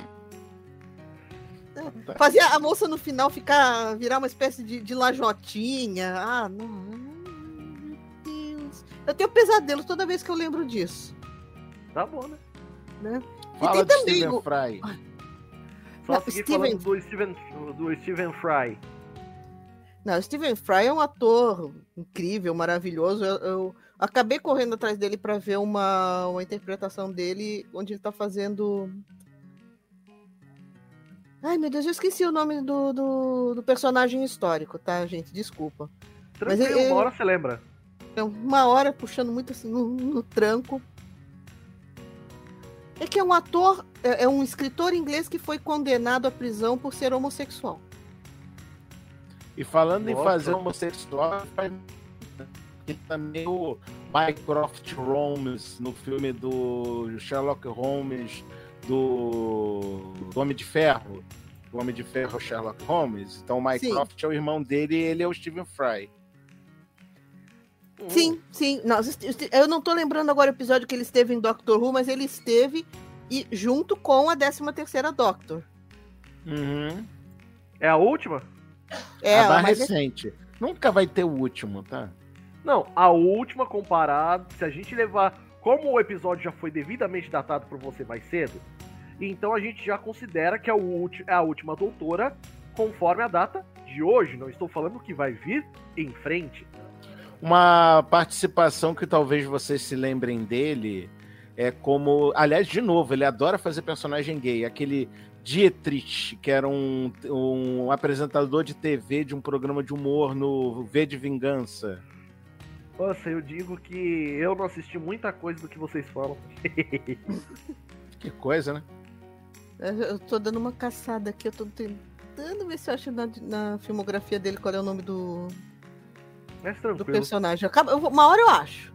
Tá. Fazia a moça no final ficar, virar uma espécie de, de lajotinha. Ah, não. Meu Deus. Eu tenho pesadelo toda vez que eu lembro disso. Tá bom, né? Né? Fala tem de também Stephen o- Fry. Só Não, seguir Steven- falando do Steven, do Steven Fry. Não, o Stephen Fry é um ator incrível, maravilhoso. Eu, eu acabei correndo atrás dele para ver uma, uma interpretação dele, onde ele está fazendo. Ai, meu Deus, eu esqueci o nome do, do, do personagem histórico, tá, gente? Desculpa. Mas Tranquilo, ele- uma hora você lembra. É uma hora puxando muito assim no, no tranco. É que é um ator, é, é um escritor inglês que foi condenado à prisão por ser homossexual. E falando em Nossa. fazer homossexual, faz que também o Mycroft Holmes no filme do Sherlock Holmes do, do Homem de Ferro. O Homem de Ferro é o Sherlock Holmes. Então o Mycroft é o irmão dele e ele é o Stephen Fry. Sim, sim. Não, eu não tô lembrando agora o episódio que ele esteve em Doctor Who, mas ele esteve e, junto com a décima terceira Doctor. Uhum. É a última? É, a mais mas é- recente. Nunca vai ter o último, tá? Não, a última comparado, se a gente levar, como o episódio já foi devidamente datado por você mais cedo, então a gente já considera que é, o ulti- é a última doutora conforme a data de hoje. Não estou falando que vai vir em frente. Uma participação que talvez vocês se lembrem dele é como... Aliás, de novo, ele adora fazer personagem gay. Aquele Dietrich, que era um, um apresentador de T V de um programa de humor no V de Vingança. Nossa, eu digo que eu não assisti muita coisa do que vocês falam. Que coisa, né? eu tô dando uma caçada aqui, eu tô tentando ver se eu acho na, na filmografia dele qual é o nome do, Mas do tranquilo. personagem. Acaba, eu vou- uma hora eu acho.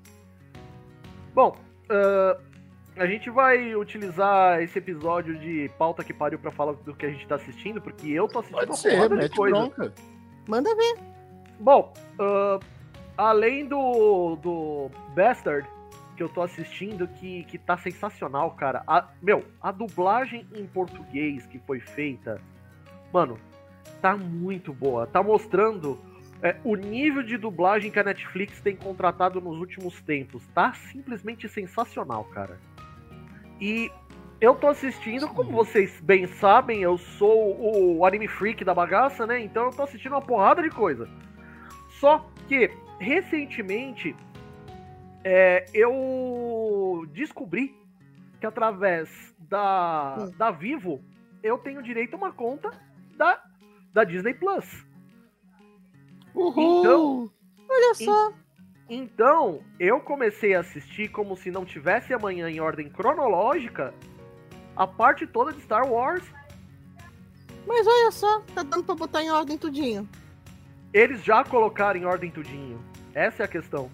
Bom, ah, a gente vai utilizar esse episódio de pauta que pariu pra falar do que a gente tá assistindo, porque eu tô assistindo Pode uma ser, porrada de mete coisa. bronca. Manda ver. Bom, ah, além do, do Bastard, que eu tô assistindo, que, que tá sensacional, cara. A- meu, a dublagem em português que foi feita, mano, tá muito boa. Tá mostrando é, o nível de dublagem que a Netflix tem contratado nos últimos tempos. Tá simplesmente sensacional, cara. E eu tô assistindo, como vocês bem sabem, eu sou o anime freak da bagaça, né? Então eu tô assistindo uma porrada de coisa. Só que, recentemente, é, eu descobri que através da, Hum. da Vivo, eu tenho direito a uma conta da, da Disney Plus. Uhul! Então, Olha só. Então, eu comecei a assistir como se não tivesse amanhã em ordem cronológica a parte toda de Star Wars. Mas olha só, tá dando pra botar em ordem tudinho. Eles já colocaram em ordem tudinho. Essa é a questão.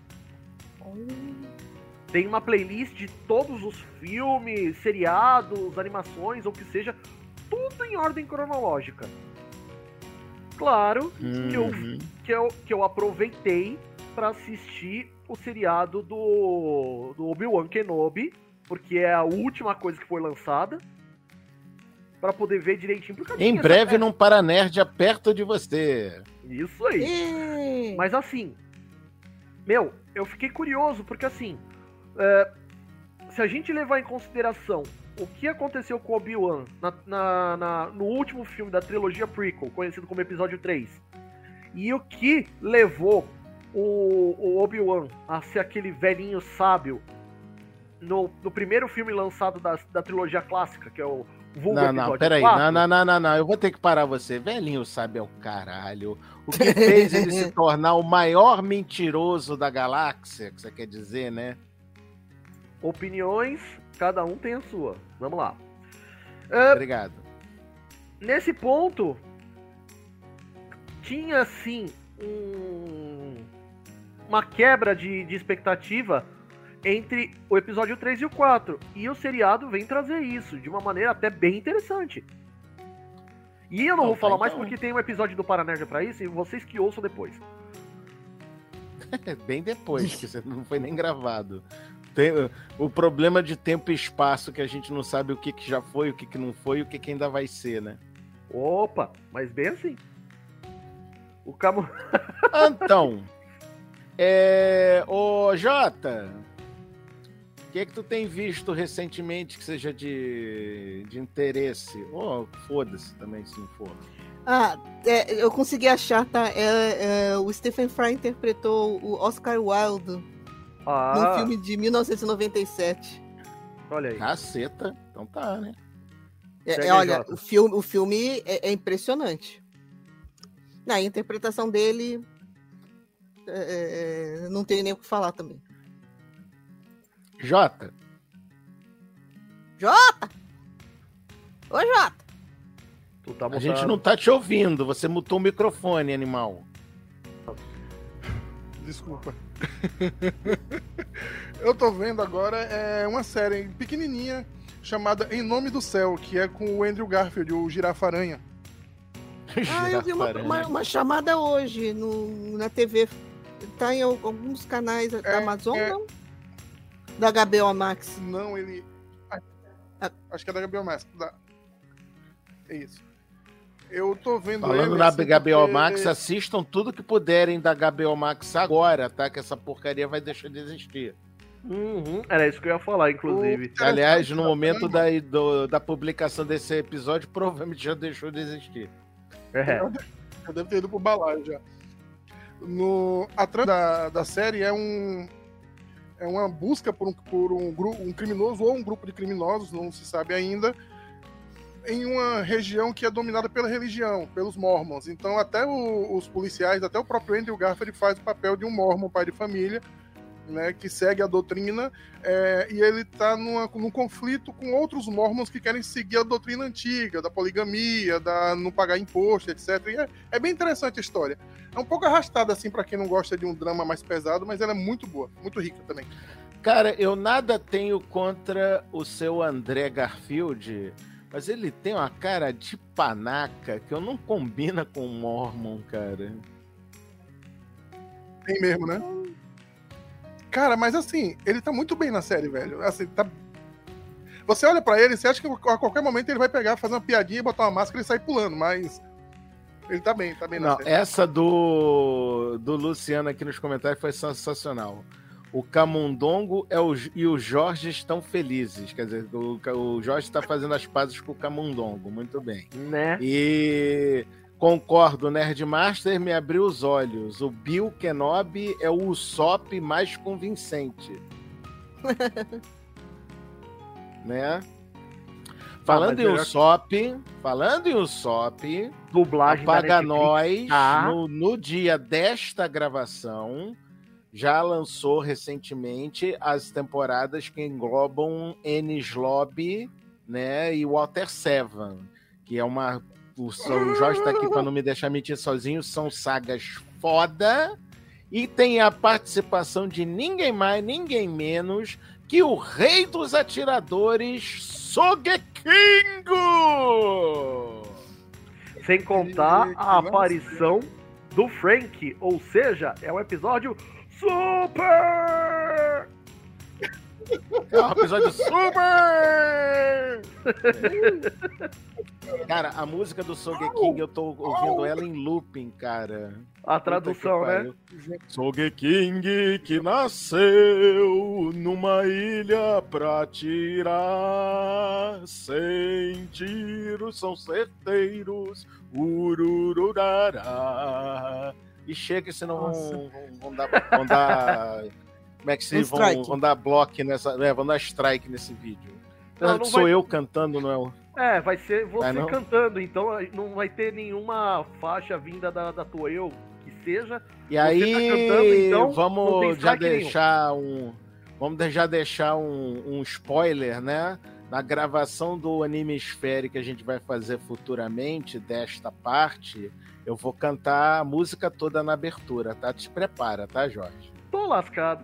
Tem uma playlist de todos os filmes, seriados, animações, ou que seja, tudo em ordem cronológica. Claro que eu, Uhum. que eu, que eu aproveitei pra assistir o seriado do, do Obi-Wan Kenobi, porque é a última coisa que foi lançada, pra poder ver direitinho. Porque eu Em tinha breve, essa- num Paranerd perto de você. Isso aí. E... Mas assim, meu, eu fiquei curioso, porque assim, é, se a gente levar em consideração o que aconteceu com o Obi-Wan na, na- na- no último filme da trilogia prequel, conhecido como episódio três, e o que levou o, o Obi-Wan a ser aquele velhinho sábio no, no primeiro filme lançado da, da trilogia clássica, que é o Vulgo Não, não, peraí. Não, não, não, não, não. Eu vou ter que parar você. Velhinho sabe é o caralho. O que fez ele se tornar o maior mentiroso da galáxia, que você quer dizer, né? Opiniões, cada um tem a sua. Vamos lá. Obrigado. Nesse ponto, tinha, sim, um, uma quebra de, de expectativa entre o episódio três e o quatro. E o seriado vem trazer isso de uma maneira até bem interessante. E eu não, não vou falar mais então. Porque tem um episódio do Paranerd pra isso e vocês que ouçam depois. Bem depois, que você não foi nem gravado. Tem, o problema de tempo e espaço que a gente não sabe o que, que já foi, o que, que não foi e o que, que ainda vai ser, né? Opa, mas bem assim. O Camo... Então, é... Ô, Jota, o que é que tu tem visto recentemente que seja de, de interesse? Oh, foda-se também, se não for. Ah, é, eu consegui achar, tá? É, é, o Stephen Fry interpretou o Oscar Wilde ah. num filme de mil novecentos e noventa e sete. Olha aí. Caceta, então tá, né? É, é, olha, o filme, o filme é, é impressionante. Na interpretação dele, é, é, não tenho nem o que falar também. Jota. Jota! Ô, Jota! Tu tá A gente não tá te ouvindo, você mutou o microfone, animal. Desculpa. Eu tô vendo agora é uma série pequenininha chamada Em Nome do Céu, que é com o Andrew Garfield, o Girafa-Aranha. Ah, eu vi uma, uma, uma chamada hoje no, na T V. Tá em alguns canais da é, Amazon, é... não? Da H B O Max. Não, ele... Ah. Acho que é da H B O Max. Da... É isso. Eu tô vendo Falando ele, na assim, H B O porque... Max, assistam tudo que puderem da H B O Max agora, tá? Que essa porcaria vai deixar de existir. Uhum, era isso que eu ia falar, inclusive. O... Aliás, no momento da, do, da publicação desse episódio, provavelmente já deixou de existir. É. Já deve ter ido pro balaio já. No, a trama da, da série é um é uma busca por, um, por um, grupo, um criminoso ou um grupo de criminosos, não se sabe ainda, em uma região que é dominada pela religião, pelos mormons. Então até o, os policiais, até o próprio Andrew Garfield faz o papel de um mormon, pai de família, né, que segue a doutrina, é, e ele está num conflito com outros mormons que querem seguir a doutrina antiga, da poligamia, da não pagar imposto, etcétera. E é, é bem interessante a história. É um pouco arrastada, assim, para quem não gosta de um drama mais pesado, mas ela é muito boa, muito rica também. Cara, eu nada tenho contra o seu André Garfield, mas ele tem uma cara de panaca que eu não combina com o mormon, cara. Tem mesmo, né? Cara, mas assim, ele tá muito bem na série, velho. Assim, tá... Você olha pra ele, você acha que a qualquer momento ele vai pegar, fazer uma piadinha, botar uma máscara e sair pulando, mas ele tá bem, tá bem na Não, série. Essa do, do Luciano aqui nos comentários foi sensacional. O Camundongo é o, e o Jorge estão felizes. Quer dizer, o, o Jorge está fazendo as pazes com o Camundongo. Muito bem. Né? E... Concordo, o Nerdmaster me abriu os olhos. O Bill Kenobi é o Usopp mais convincente. Né? Falando ah, em Usopp, falando em Usopp, dublagem Apaga Nós, ah. no, no dia desta gravação, já lançou recentemente as temporadas que englobam Enies Lobby, né, e Water Seven, que é uma... O Jorge tá aqui para não me deixar mentir sozinho. São sagas foda. E tem a participação de ninguém mais, ninguém menos que o rei dos atiradores, Sogekingo! Sem contar a aparição do Frank. Ou seja, é um episódio super... É um episódio super! Cara, a música do Sogeking, eu tô ouvindo ela em looping, cara. A tradução, né? Sogeking que nasceu numa ilha pra tirar, sem tiros são certeiros, urururará. E chega, senão vão, vão, vão dar... Vão dar Como é que Um vocês vão, strike. vão dar bloco nessa. É, vão dar strike nesse vídeo. Não, não Sou vai- eu cantando, não é o. É, vai ser você Vai não? cantando, então não vai ter nenhuma faixa vinda da, da tua eu, que seja. E aí, tá cantando, então, não tem vamos já strike nenhum. deixar um. Vamos de- já deixar um, um spoiler, né? Na gravação do anime Esfere que a gente vai fazer futuramente, desta parte, eu vou cantar a música toda na abertura, tá? Te prepara, tá, Jorge? Tô lascado.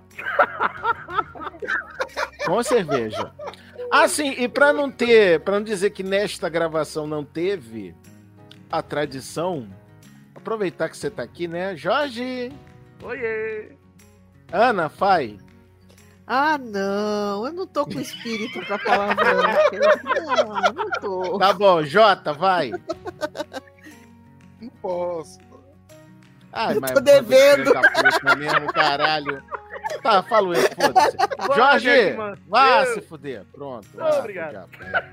Com cerveja. Ah, sim, e para não ter, para não dizer que nesta gravação não teve a tradição, aproveitar que você tá aqui, né? Jorge, Oiê! Ana, Fai. Ah, não, eu não tô com espírito pra palavrão. Não, não tô. Tá bom, Jota, vai. Não posso. Ai, Eu mas tô devendo. filho da puta mesmo, caralho. Tá, falo eu, foda-se. Vai, Jorge, Jackman. vá Eu- se fuder. Pronto. Não, Ah, obrigado. diabo.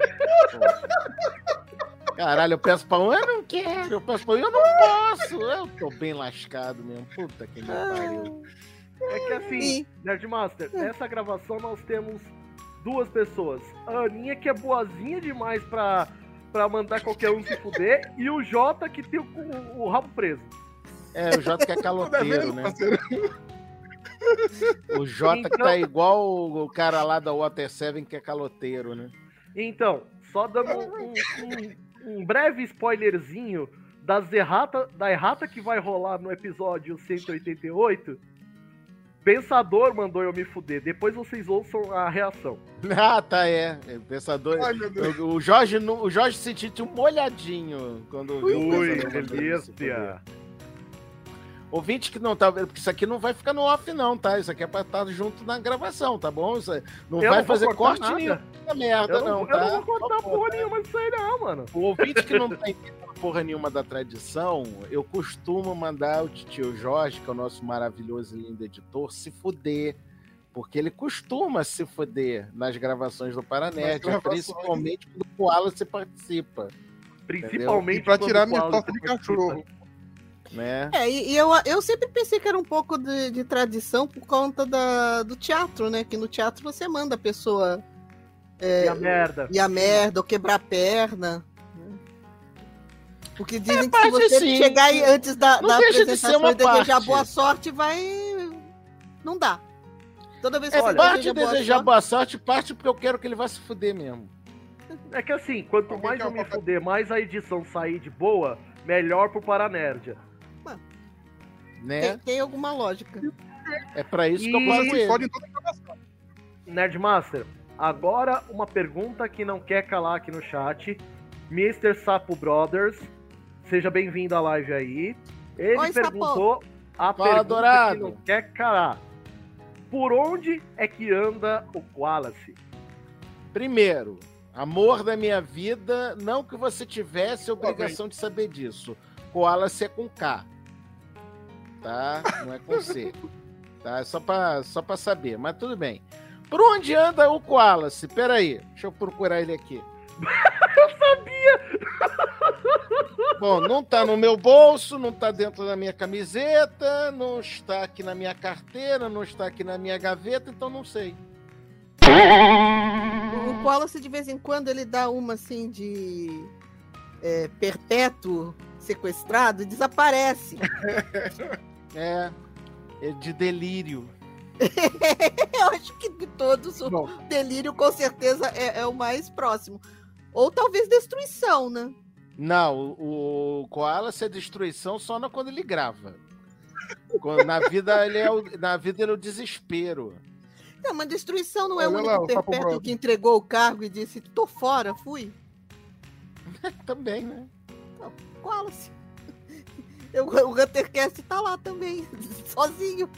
Caralho, eu peço pra um, eu não quero. Eu peço pra um, eu não posso. Eu tô bem lascado mesmo. Puta que me pariu. É que assim, Sim. Nerdmaster, nessa gravação nós temos duas pessoas. A Aninha, que é boazinha demais pra, pra mandar qualquer um se fuder, e o Jota, que tem o, o- o rabo preso. É, o Jota que é Tá caloteiro, vendo, né? parceiro? O Jota que Então- tá igual o o cara lá da Water Seven que é caloteiro, né? Então, só dando um, um- um breve spoilerzinho das errata, da errata que vai rolar no episódio cento e oitenta e oito, Pensador mandou eu me fuder. Depois vocês ouçam a reação. Ah, tá, é. é pensador. Ai, meu Deus. O, o Jorge, não- o Jorge se sentiu molhadinho quando viu o Ui, Pensador mandando ele se fuder. delícia. Ouvinte que não tá vendo, porque isso aqui não vai ficar no off, não, tá? Isso aqui é pra estar junto na gravação, tá bom? Isso aí não Eu vai não vou fazer cortar corte nada. nenhum da merda, Eu não, não, eu tá? não vou cortar Só porra nenhuma disso aí não, mano. O ouvinte que não tá entendendo porra nenhuma da tradição, eu costumo mandar o tio Jorge, que é o nosso maravilhoso e lindo editor, se fuder. Porque ele costuma se fuder nas gravações do Paranerd, Nas gravações. principalmente quando o Koala se participa, Principalmente E pra quando tirar o minha Koala torta de participa. cachorro. né? É, e, e eu, eu sempre pensei que era um pouco de, de tradição por conta da, do teatro, né? Que no teatro você manda a pessoa E a merda. ir a merda ou quebrar a perna. né? Porque dizem que se parte você sim. chegar aí antes da, Não da deixa de ser apresentação uma e desejar parte. boa sorte, vai. Não dá. Toda vez que É você parte de deseja boa desejar sorte, boa sorte, parte porque eu quero que ele vá se fuder mesmo. É que assim, quanto Alguém mais quer eu um me papel? fuder, mais a edição sair de boa, melhor pro Paranerdia. Né? tem, tem alguma lógica. É pra isso que eu E- pago Você se ele. fode em toda a gravação. Nerdmaster, agora uma pergunta que não quer calar aqui no chat. mister Sapo Brothers, seja bem-vindo à live aí. Ele Oi, Sapo. perguntou a Fala, pergunta Dourado. que não quer calar. Por onde é que anda o Wallace? Primeiro, amor da minha vida, não que você tivesse a obrigação de saber disso. Koala-se é com K. Tá? Não é com C. Tá? É só pra, só pra saber, mas tudo bem. Por onde anda o Koala-se? Peraí, deixa eu procurar ele aqui. Eu sabia! Bom, não tá no meu bolso, não tá dentro da minha camiseta, não está aqui na minha carteira, não está aqui na minha gaveta, então não sei. O Wallace, de vez em quando, ele dá uma assim de é, perpétuo sequestrado e desaparece. É, é de delírio. Eu acho que de todos o Bom. delírio com certeza é, é o mais próximo. Ou talvez destruição, né? Não, o, o Koala é destruição só na, quando ele grava. Quando- na vida ele é o, na vida ele é o desespero. Não, mas destruição não é o Olha único lá, o Sapo perpétuo Brother. que entregou o cargo e disse, tô fora, fui. Também, né? Wallace. Eu, o Huntercast tá lá também, sozinho.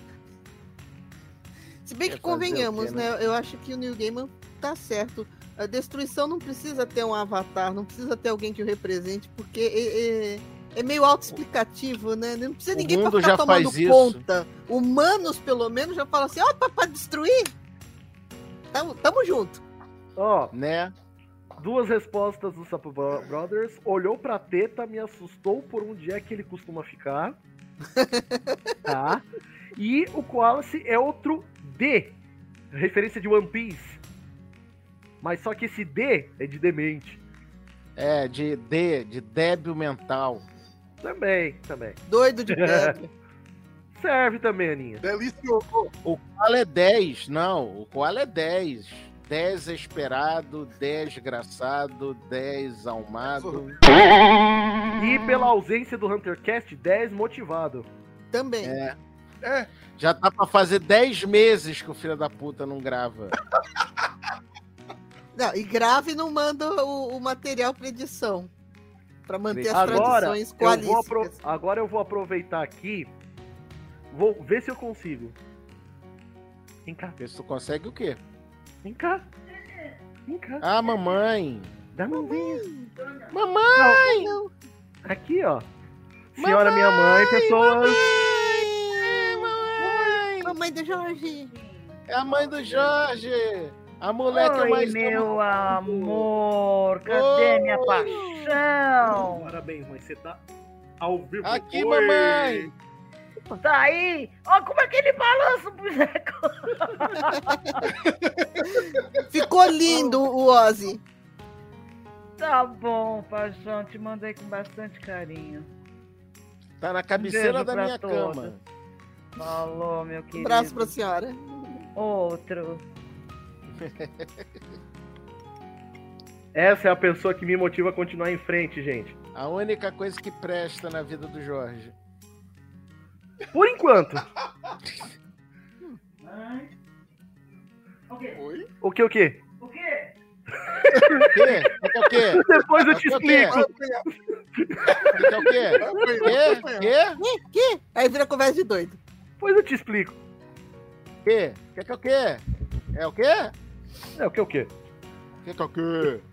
Se bem Quer que fazer convenhamos, o quê, né? Eu acho que o Neil Gaiman tá certo. A destruição não precisa ter um avatar, não precisa ter alguém que o represente, porque é, é- é meio autoexplicativo, né? Não precisa O ninguém pra mundo ficar já tomando faz isso. conta. Humanos, pelo menos, já falam assim, ó, pra, pra destruir. Tamo, tamo junto. Ó, Né? duas respostas do Sapo Bro- Brothers. Olhou pra teta, me assustou por onde é que ele costuma ficar. Tá? E o Wallace é outro D, referência de One Piece. Mas só que esse D é de demente. É, de D, de débil mental. Também, também. Doido de pedra. Serve também, Aninha. Delicioso. O koala é dez, não, o koala é dez. Desesperado, desgraçado, desalmado. E pela ausência do HunterCast, dez motivado. Também. É. É. Já tá pra fazer dez meses que o filho da puta não grava. Não, e grave não manda o, o material para edição. Para manter as Agora, tradições eu vou apro... qualísticas. Agora eu vou aproveitar aqui. Vou ver se eu consigo. Vem cá, Vê se tu consegue o quê? vem cá. Vem cá. Ah, mamãe. Dá a mãozinha. Mamãe! Não, Aqui, ó. Senhora, minha mãe, pessoas. Mamãe! mamãe do Jorge. É a mãe do Jorge! A moleque é Oi, mais meu amor, cadê minha Oi. paixão? Parabéns, mãe. Você tá ao vivo. Aqui, Oi. mamãe! Tá aí? Ó, como é que ele balança o boneco. Ficou lindo o Ozzy. Tá bom, paixão, te mandei com bastante carinho. Tá na cabeceira Beijo da pra minha todos. cama. Falou, meu Um querido. abraço pra senhora. Outro. Essa é a pessoa que me motiva a continuar em frente, gente. A única coisa que presta na vida do Jorge. Por enquanto. Oi? O que, o que? O quê? O quê? O que é o quê? Depois eu te O quê? explico. O que é o quê? O quê? Quê? Que? Aí vira conversa de doido. Depois eu te explico. Quê? O que é o quê? É o quê? É o que, o que? O que é o quê?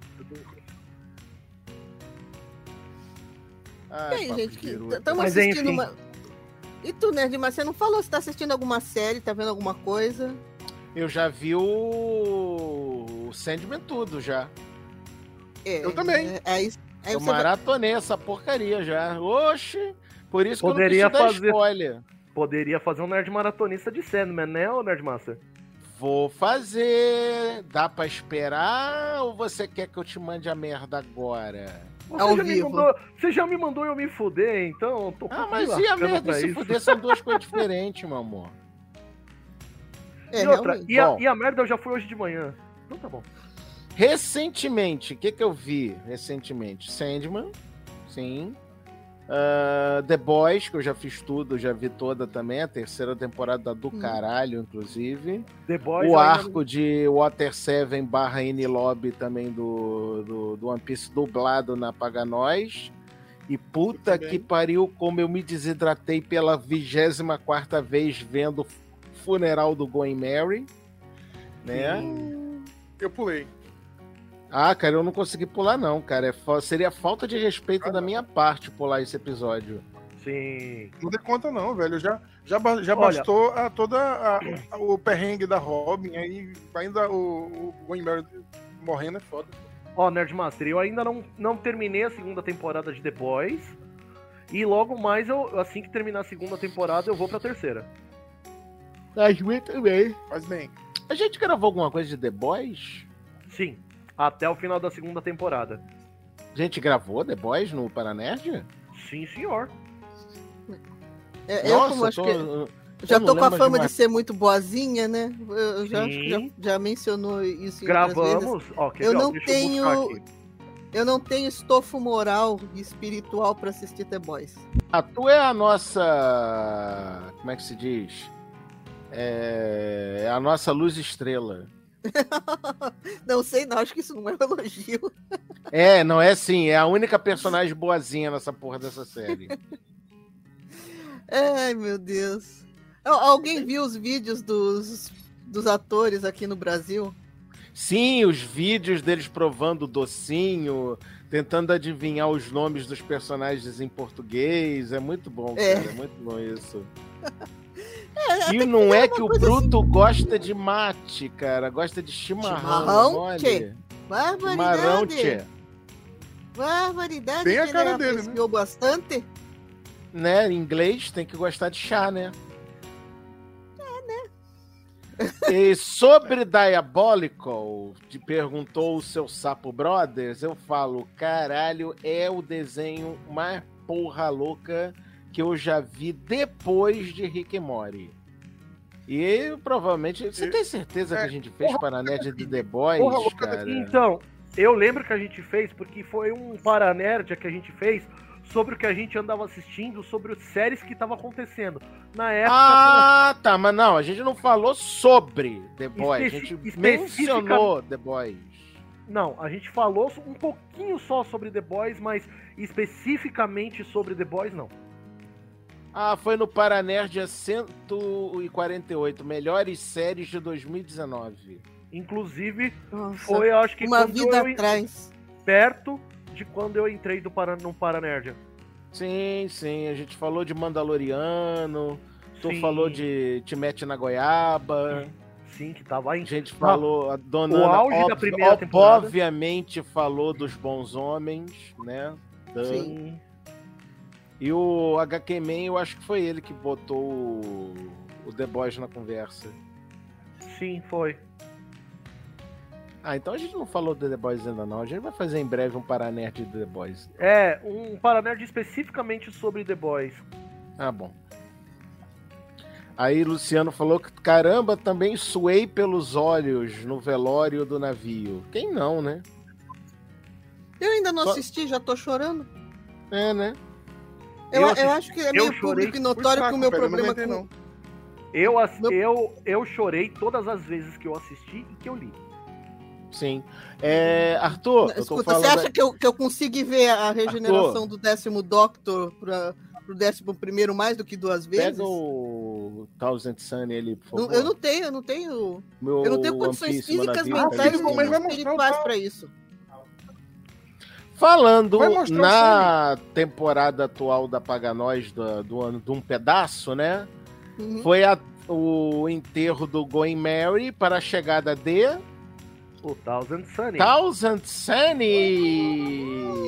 Ai, E aí, papo gente, de que biruta. estamos Mas, assistindo enfim. uma. E tu, Nerd, mas você não falou se tá assistindo alguma série, tá vendo alguma coisa? Eu já vi o o Sandman tudo já. É, Eu também. É, aí, aí Eu você vai... maratonei essa porcaria já. Oxi! Por isso que Poderia eu não quis te dar fazer- spoiler. Poderia fazer um nerd maratonista de Sandman, né, ô Nerdmaster? Vou fazer. Dá pra esperar ou você quer que eu te mande a merda agora? Você Ao já, me vivo. mandou, você já me mandou eu me fuder, então eu tô Ah, pouco mas me e a lascando merda pra e se isso. fuder são duas coisas diferentes, meu amor. É, E outra, realmente. e a, Bom. e a merda eu já fui hoje de manhã. Então tá bom. Recentemente, o que que eu vi recentemente? Sandman, sim. Ah, The Boys, que eu já fiz tudo, já vi toda também. A terceira temporada do Hum. caralho, inclusive. The Boys O eu ainda arco de Water seven barra N-Lobby também do, do, do One Piece dublado na Paga Nós. E puta Muito que bem. pariu, como eu me desidratei pela vigésima quarta vez vendo o funeral do Going Mary. Né? Eu pulei. Ah, cara, eu não consegui pular, não, cara. É fa- seria falta de respeito Ah, da não. minha parte pular esse episódio. Sim. Não dei conta, não, velho. Já, já, ba- já Olha- bastou a, toda a- a- o perrengue da Robin. Aí ainda o, o Wayne Mary morrendo é foda. Ó, Nerdmaster, eu ainda não, não terminei a segunda temporada de The Boys. E logo mais, eu, assim que terminar a segunda temporada, eu vou pra terceira. Mas muito bem. Faz bem. A gente gravou alguma coisa de The Boys? Sim, até o final da segunda temporada. A gente gravou The Boys no Paranerd? Sim, senhor. É, eu, como acho tô- que. eu Já não tô com a lembro de fama de, mais. ser muito boazinha, né? Eu eu já, acho que já, Sim. já mencionou isso em outras vezes. Gravamos. Ó, quer Eu ver, ó, não deixa tenho- eu buscar aqui. Eu não tenho estofo moral e espiritual pra assistir The Boys. Ah, tu é a nossa. Como é que se diz? É, é a nossa luz estrela. Não sei, não, acho que isso não é um elogio. É, não é assim, é a única personagem boazinha nessa porra dessa série. Ai, meu Deus. Al- Alguém viu os vídeos dos, dos atores aqui no Brasil? Sim, os vídeos deles provando docinho, tentando adivinhar os nomes dos personagens em português. É muito bom, cara. É. É, muito bom isso. É, E não é que o coisa Bruto gosta de mate, cara. Gosta de chimarrão. Chimarrão, mole. tchê. Chimarrão, tchê. Barbaridade. Barbaridade. Bem a que cara ele dele, né? apreciou bastante. Né? Em inglês tem que gostar de chá, né? E sobre Diabolical, te perguntou o seu Sapo Brothers, eu falo, caralho, é o desenho mais porra louca que eu já vi depois de Rick e Morty. E provavelmente, você tem certeza que a gente fez para a Nerd de The Boys, Porra louca, cara? Então, eu lembro que a gente fez, porque foi um Paranerd que a gente fez sobre o que a gente andava assistindo, sobre as séries que estavam acontecendo. Na época... Ah, tá, mas não, a gente não falou sobre The Boys, a Especi- gente especifica- mencionou The Boys. Não, a gente falou um pouquinho só sobre The Boys, mas especificamente sobre The Boys, não. Ah, foi no Paranerd cento e quarenta e oito, melhores séries de dois mil e dezenove. Inclusive, Nossa, foi, eu acho que uma quando vida eu, atrás. perto de quando eu entrei do Paran, no Paranerd. Sim, sim, a gente falou de Mandaloriano, tu Sim. falou de Te Mete na Goiaba, Sim, que tava em... a gente falou, a dona o Ana, auge da ob- primeira ob- temporada. obviamente falou dos Bons Homens, né? Dan. Sim. E o H Q Man, eu acho que foi ele que botou o, o The Boys na conversa. Sim, foi. Ah, então a gente não falou do The Boys ainda não. A gente vai fazer em breve um Paranerd de The Boys. É, um Paranerd especificamente sobre The Boys. Ah, bom. Aí Luciano falou que, caramba, também suei pelos olhos no velório do navio. Quem não, né? Eu ainda não Só- assisti, já tô chorando. É, né? Eu, Eu eu, assisti- acho que é eu meio chorei público e Por notório saco, que o meu velho, eu não problema aguentei, com... não. Eu, ass- Meu- eu, eu chorei todas as vezes que eu assisti e que eu li. Sim. É, Arthur, eu tô Escuta, falando... você acha que eu, que eu consegui ver a regeneração do décimo Doctor para o décimo primeiro mais do que duas vezes? Pega o Thousand Sunny ali, por favor. Não, eu não tenho, eu não tenho. Meu Eu não tenho One condições Piece físicas, maravilha, mentais tá e ali, mas vai né? mostrar o espirituais tal. para isso. Falando Vai mostrar na temporada atual da Paga Nós do, do ano de um pedaço, né? Uhum. Foi a- o enterro do Going Mary para a chegada de O Thousand Sunny. Thousand Sunny.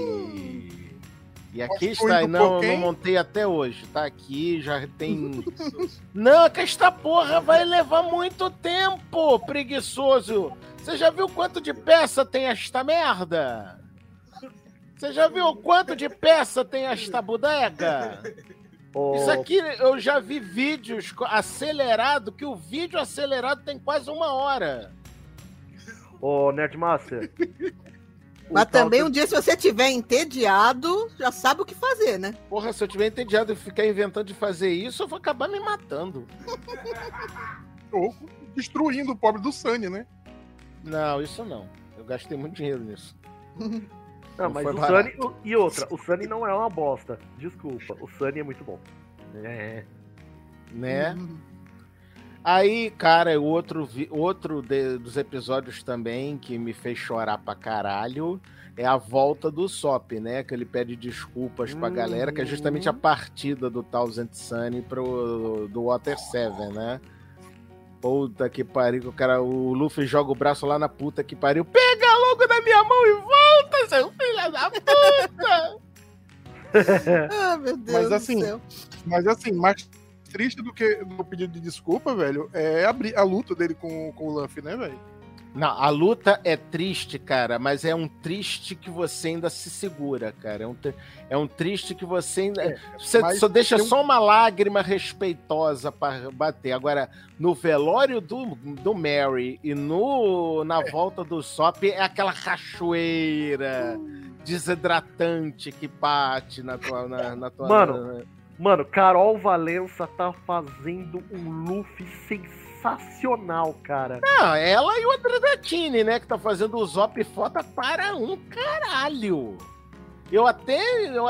E aqui Posso está, ir e do não, Pokémon? não montei até hoje. Tá aqui, já tem. Não, que esta porra vai levar muito tempo, preguiçoso. Você já viu quanto de peça tem esta merda? Você já viu quanto de peça tem esta bodega? O- Isso aqui, eu já vi vídeos co- acelerado, que o vídeo acelerado tem quase uma hora. O Nerdmaster. O Mas também Thousand- um dia, se você tiver entediado, já sabe o que fazer, né? Porra, se eu tiver entediado e ficar inventando de fazer isso, eu vou acabar me matando. Ou destruindo o pobre do Sunny, né? Não, isso não. Eu gastei muito dinheiro nisso. Não, Não mas foi o barato. Sunny... o- E outra, o Sunny não é uma bosta. Desculpa, o Sunny é muito bom. É. Né? Uhum. Aí, cara, o outro, vi- outro de- dos episódios também que me fez chorar pra caralho é a volta do Sop, né? Que ele pede desculpas pra Uhum. galera, que é justamente a partida do Thousand Sunny pro, do Water seven, né? Puta que pariu, que o cara, o Luffy joga o braço lá na puta que pariu. Pega logo da minha mão e volta, seu filho da puta! Ah, meu Deus Mas do assim, céu. Mas assim, mais triste do que o pedido de desculpa, velho, é a, bri- a luta dele com, com o Luffy, né, velho? Não, a luta é triste, cara, mas é um triste que você ainda se segura, cara. É um, tri- é um triste que você ainda. Você mas só deixa tem um- só uma lágrima respeitosa para bater. Agora, no velório do, do Mary e no, na volta do Sop, é aquela cachoeira desidratante que bate na tua. Na, na tua Mano, Mano, Carol Valença tá fazendo um Luffy sensacional, cara. Não, ela e o Andredattini, né? Que tá fazendo o Zop foda para um caralho. Eu até, eu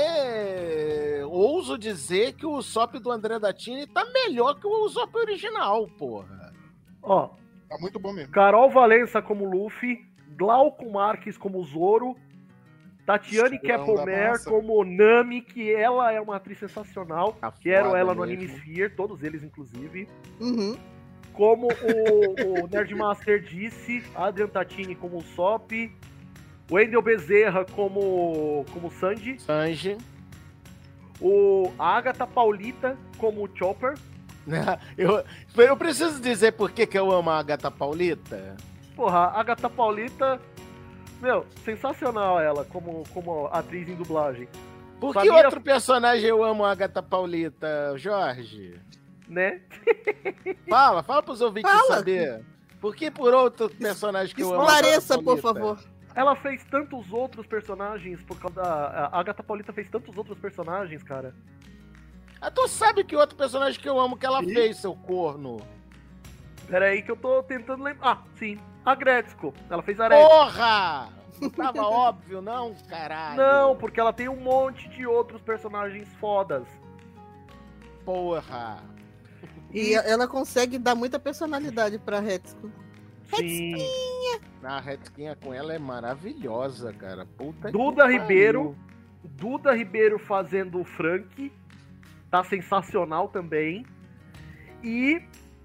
até ouso dizer que o Zop do Andredattini tá melhor que o Zop original, porra. Ó, Tá muito bom mesmo. Carol Valença como Luffy, Glauco Marques como Zoro, Tatiane Escurão da Keppelmer massa. como Nami, que ela é uma atriz sensacional. Tá Quero foda ela no mesmo. Anime Sphere, todos eles inclusive. Uhum. Como o, o Nerdmaster disse, Adrian Tatini como Sop, Wendel Bezerra como, como Sanji, Sanji. o a Agatha Paulita como Chopper, Eu, eu preciso dizer por que, que eu amo a Agatha Paulita. Porra, a Agatha Paulita, meu, sensacional ela como, como atriz em dublagem. Por que Samira... outro personagem eu amo a Agatha Paulita, Jorge? Né? Fala, fala pros ouvintes Fala. saber. Por que por outro personagem que eu amo a Esclareça, Agatha por Paulita? favor. Ela fez tantos outros personagens por causa da... A Agatha Paulita fez tantos outros personagens, cara. Ah, tu sabe que outro personagem que eu amo que ela Ih. fez, seu corno? Pera aí que eu tô tentando lembrar. Ah, sim. A Gretzko. Ela fez a Gretzko. Porra! Não tava óbvio, não, caralho? Não, porque ela tem um monte de outros personagens fodas. Porra! E ela consegue dar muita personalidade pra Hetsuko. Sim. A Redquinha com ela é maravilhosa, cara. Puta Duda que Ribeiro. Duda Ribeiro fazendo o Frank. Tá sensacional também. E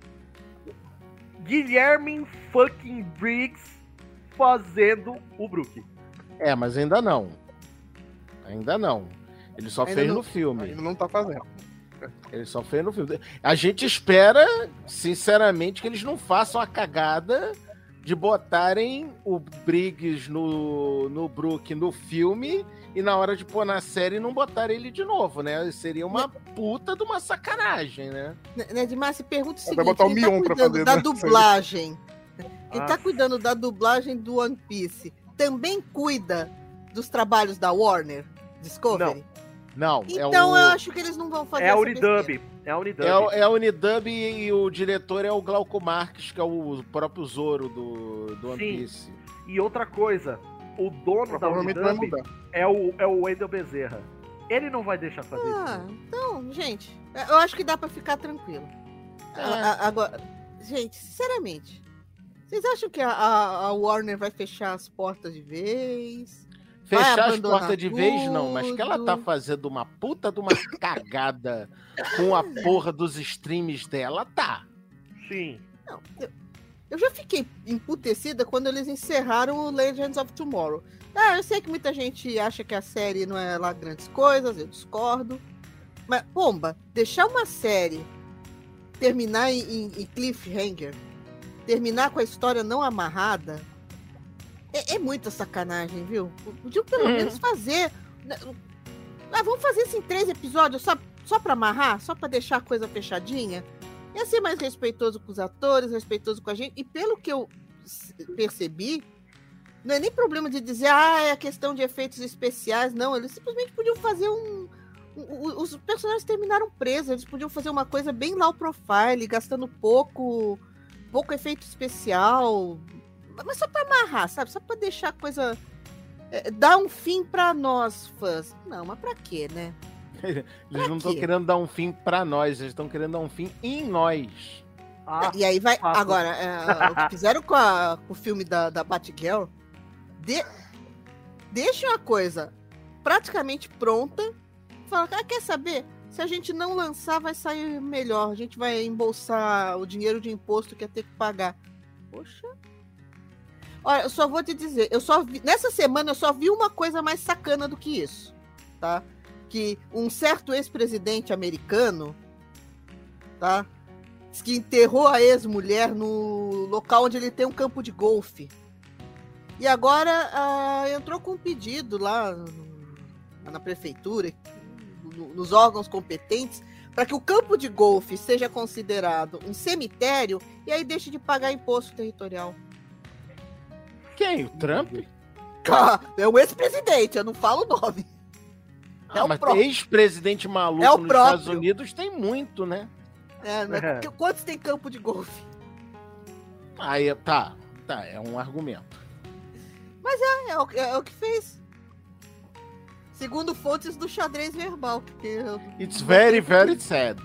Guilherme fucking Briggs fazendo o Brook. É, mas ainda não. Ainda não. Ele só Ainda fez não- no filme. Ainda não tá fazendo. Ele só fez no filme. A gente espera, sinceramente, que eles não façam a cagada de botarem o Briggs no, no Brook no filme e na hora de pôr na série não botar ele de novo, né? Seria uma puta de uma sacanagem, né? Ned Márcio, pergunta o Vai seguinte, botar o quem tá Mion pra cuidando fazer, da né? dublagem, quem tá Ah. cuidando da dublagem do One Piece, também cuida dos trabalhos da Warner Discovery? Não, Então é o, eu acho que eles não vão fazer É a essa Unidub. besteira. É a Unidub. é, o- é a Unidub e, e o diretor é o Glauco Marques, que é o próprio Zoro do, do One Sim. Piece. E outra coisa, o dono da Provavelmente vai Unidub mudar. é o, é o Wendel Bezerra. Ele não vai deixar fazer Ah, isso. então, gente, eu acho que dá pra ficar tranquilo. É. A- a- Agora, gente, sinceramente, vocês acham que a, a- a Warner vai fechar as portas de vez? Vai Fechar as abandonar portas de vez, não, mas que ela tá tudo. fazendo uma puta de uma cagada com a porra dos streams dela, tá. Sim. Não, eu, eu já fiquei emputecida quando eles encerraram o Legends of Tomorrow. Ah, eu sei que muita gente acha que a série não é lá grandes coisas, eu discordo. Mas, pomba, deixar uma série terminar em, em- em cliffhanger, terminar com a história não amarrada, é, é muita sacanagem, viu? Podiam pelo Uhum. menos fazer. Ah, vamos fazer isso em três episódios só, só pra amarrar? Só pra deixar a coisa fechadinha? Ia ser mais respeitoso com os atores, respeitoso com a gente. E pelo que eu s- percebi, não é nem problema de dizer, ah, é a questão de efeitos especiais. Não, eles simplesmente podiam fazer um. um- um- os personagens terminaram presos, eles podiam fazer uma coisa bem low profile, gastando pouco, pouco efeito especial. Mas só pra amarrar, sabe? Só pra deixar a coisa. é, dar um fim pra nós, fãs. Não, mas pra quê, né? Eles Pra não estão quê? querendo dar um fim pra nós, eles estão querendo dar um fim em nós. Ah, E aí vai. fato. Agora, é, o que fizeram com, a- com o filme da, da Batgirl, de, deixa uma coisa praticamente pronta. Fala, ah, quer saber? Se a gente não lançar, vai sair melhor. A gente vai embolsar o dinheiro de imposto que ia ter que pagar. Poxa. Olha, eu só vou te dizer, eu só vi, nessa semana eu só vi uma coisa mais sacana do que isso, tá? Que um certo ex-presidente americano, tá? Diz que enterrou a ex-mulher no local onde ele tem um campo de golfe. E agora ah, entrou com um pedido lá no- na prefeitura, no- nos órgãos competentes, para que o campo de golfe seja considerado um cemitério e aí deixe de pagar imposto territorial. Quem? O Trump? É o ex-presidente, eu não falo o nome. É Ah, o mas próprio. ex-presidente maluco É o nos próprio. Estados Unidos tem muito, né? É, né? É. Porque quantos tem campo de golfe? Aí, tá, tá, é um argumento. É o, é o que fez. Segundo fontes do xadrez verbal. Que eu- It's very, very sad.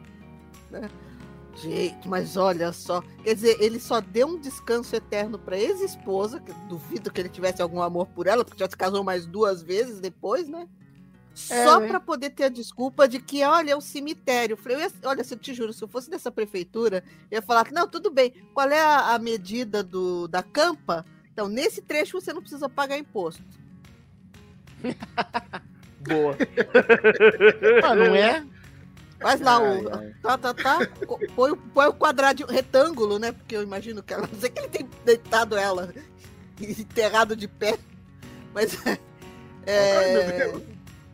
Gente, mas olha só. Quer dizer, ele só deu um descanso eterno pra ex-esposa, que eu duvido que ele tivesse algum amor por ela, porque já se casou mais duas vezes depois, né? Só né? pra poder ter a desculpa de que, olha, é o cemitério. Eu falei, eu ia- olha, se eu te juro, se eu fosse dessa prefeitura, eu ia falar que, não, tudo bem. Qual é a, a medida do, da campa? Então, nesse trecho você não precisa pagar imposto. boa. Ah, não é? Faz lá Ai, o. ai. Tá, tá, tá. Põe, o- põe o quadrado retângulo, né? Porque eu imagino que ela. Não sei que ele tem deitado ela, enterrado de pé. Mas. É... Ai, meu Deus.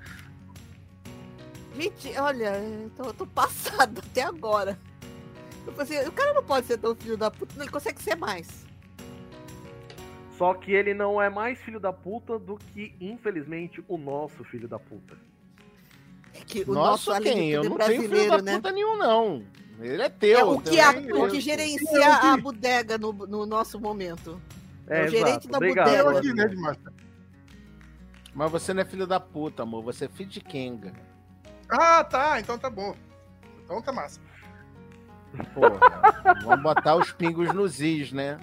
Gente, olha, eu tô, eu tô passado até agora. Eu falei assim, o cara não pode ser tão filho da puta, ele consegue ser mais. Só que ele não é mais filho da puta do que, infelizmente, o nosso filho da puta. É que o Nossa, nosso além quem? de Eu tudo, é não tenho filho brasileiro, da né? puta nenhum, não. Ele é teu. É o que, a, também, o que eu- gerencia a bodega no, no nosso momento. É o gerente da Obrigado, bodega. Eu Wesley. aqui, né, de Master? Mas você não é filho da puta, amor. Você é filho de Kenga. Ah, tá. Então tá bom. Então tá massa. Porra. Vamos botar os pingos nos is, né?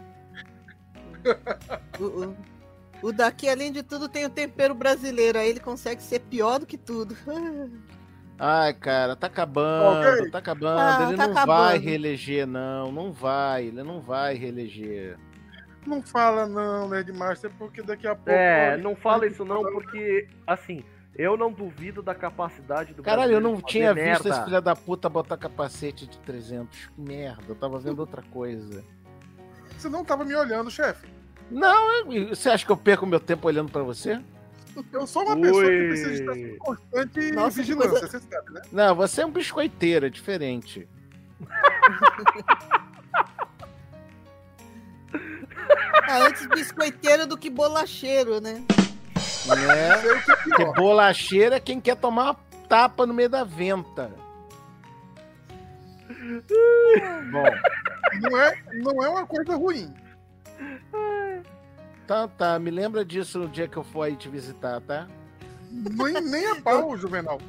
O, o, o daqui, além de tudo, tem o tempero brasileiro. Aí ele consegue ser pior do que tudo. Ai, cara, tá acabando, Ok. tá acabando. Ah, ele tá não acabando. vai reeleger, não. Não vai, ele não vai reeleger. Não fala não, Nerdmaster, porque daqui a pouco... É, olha, não fala isso não, porque, assim, eu não duvido da capacidade do Caralho, eu brasileiro não de fazer tinha visto merda. esse filho da puta botar capacete de trezentos. Que merda, eu tava vendo outra coisa. Você não tava me olhando, chefe. Não, eu- você acha que eu perco meu tempo olhando pra você? Eu sou uma pessoa que Ui. precisa estar em constante Nossa, que vigilância, coisa- você sabe, né? Não, você é um biscoiteiro, é diferente. Ah, antes biscoiteiro do que bolacheiro, né? Né? Sei o que é Porque pior. bolacheiro é quem quer tomar uma tapa no meio da venta. Bom, Não é, não é uma coisa ruim. tá, tá. Me lembra disso no dia que eu for aí te visitar, tá? Nem, nem a pau, Juvenal.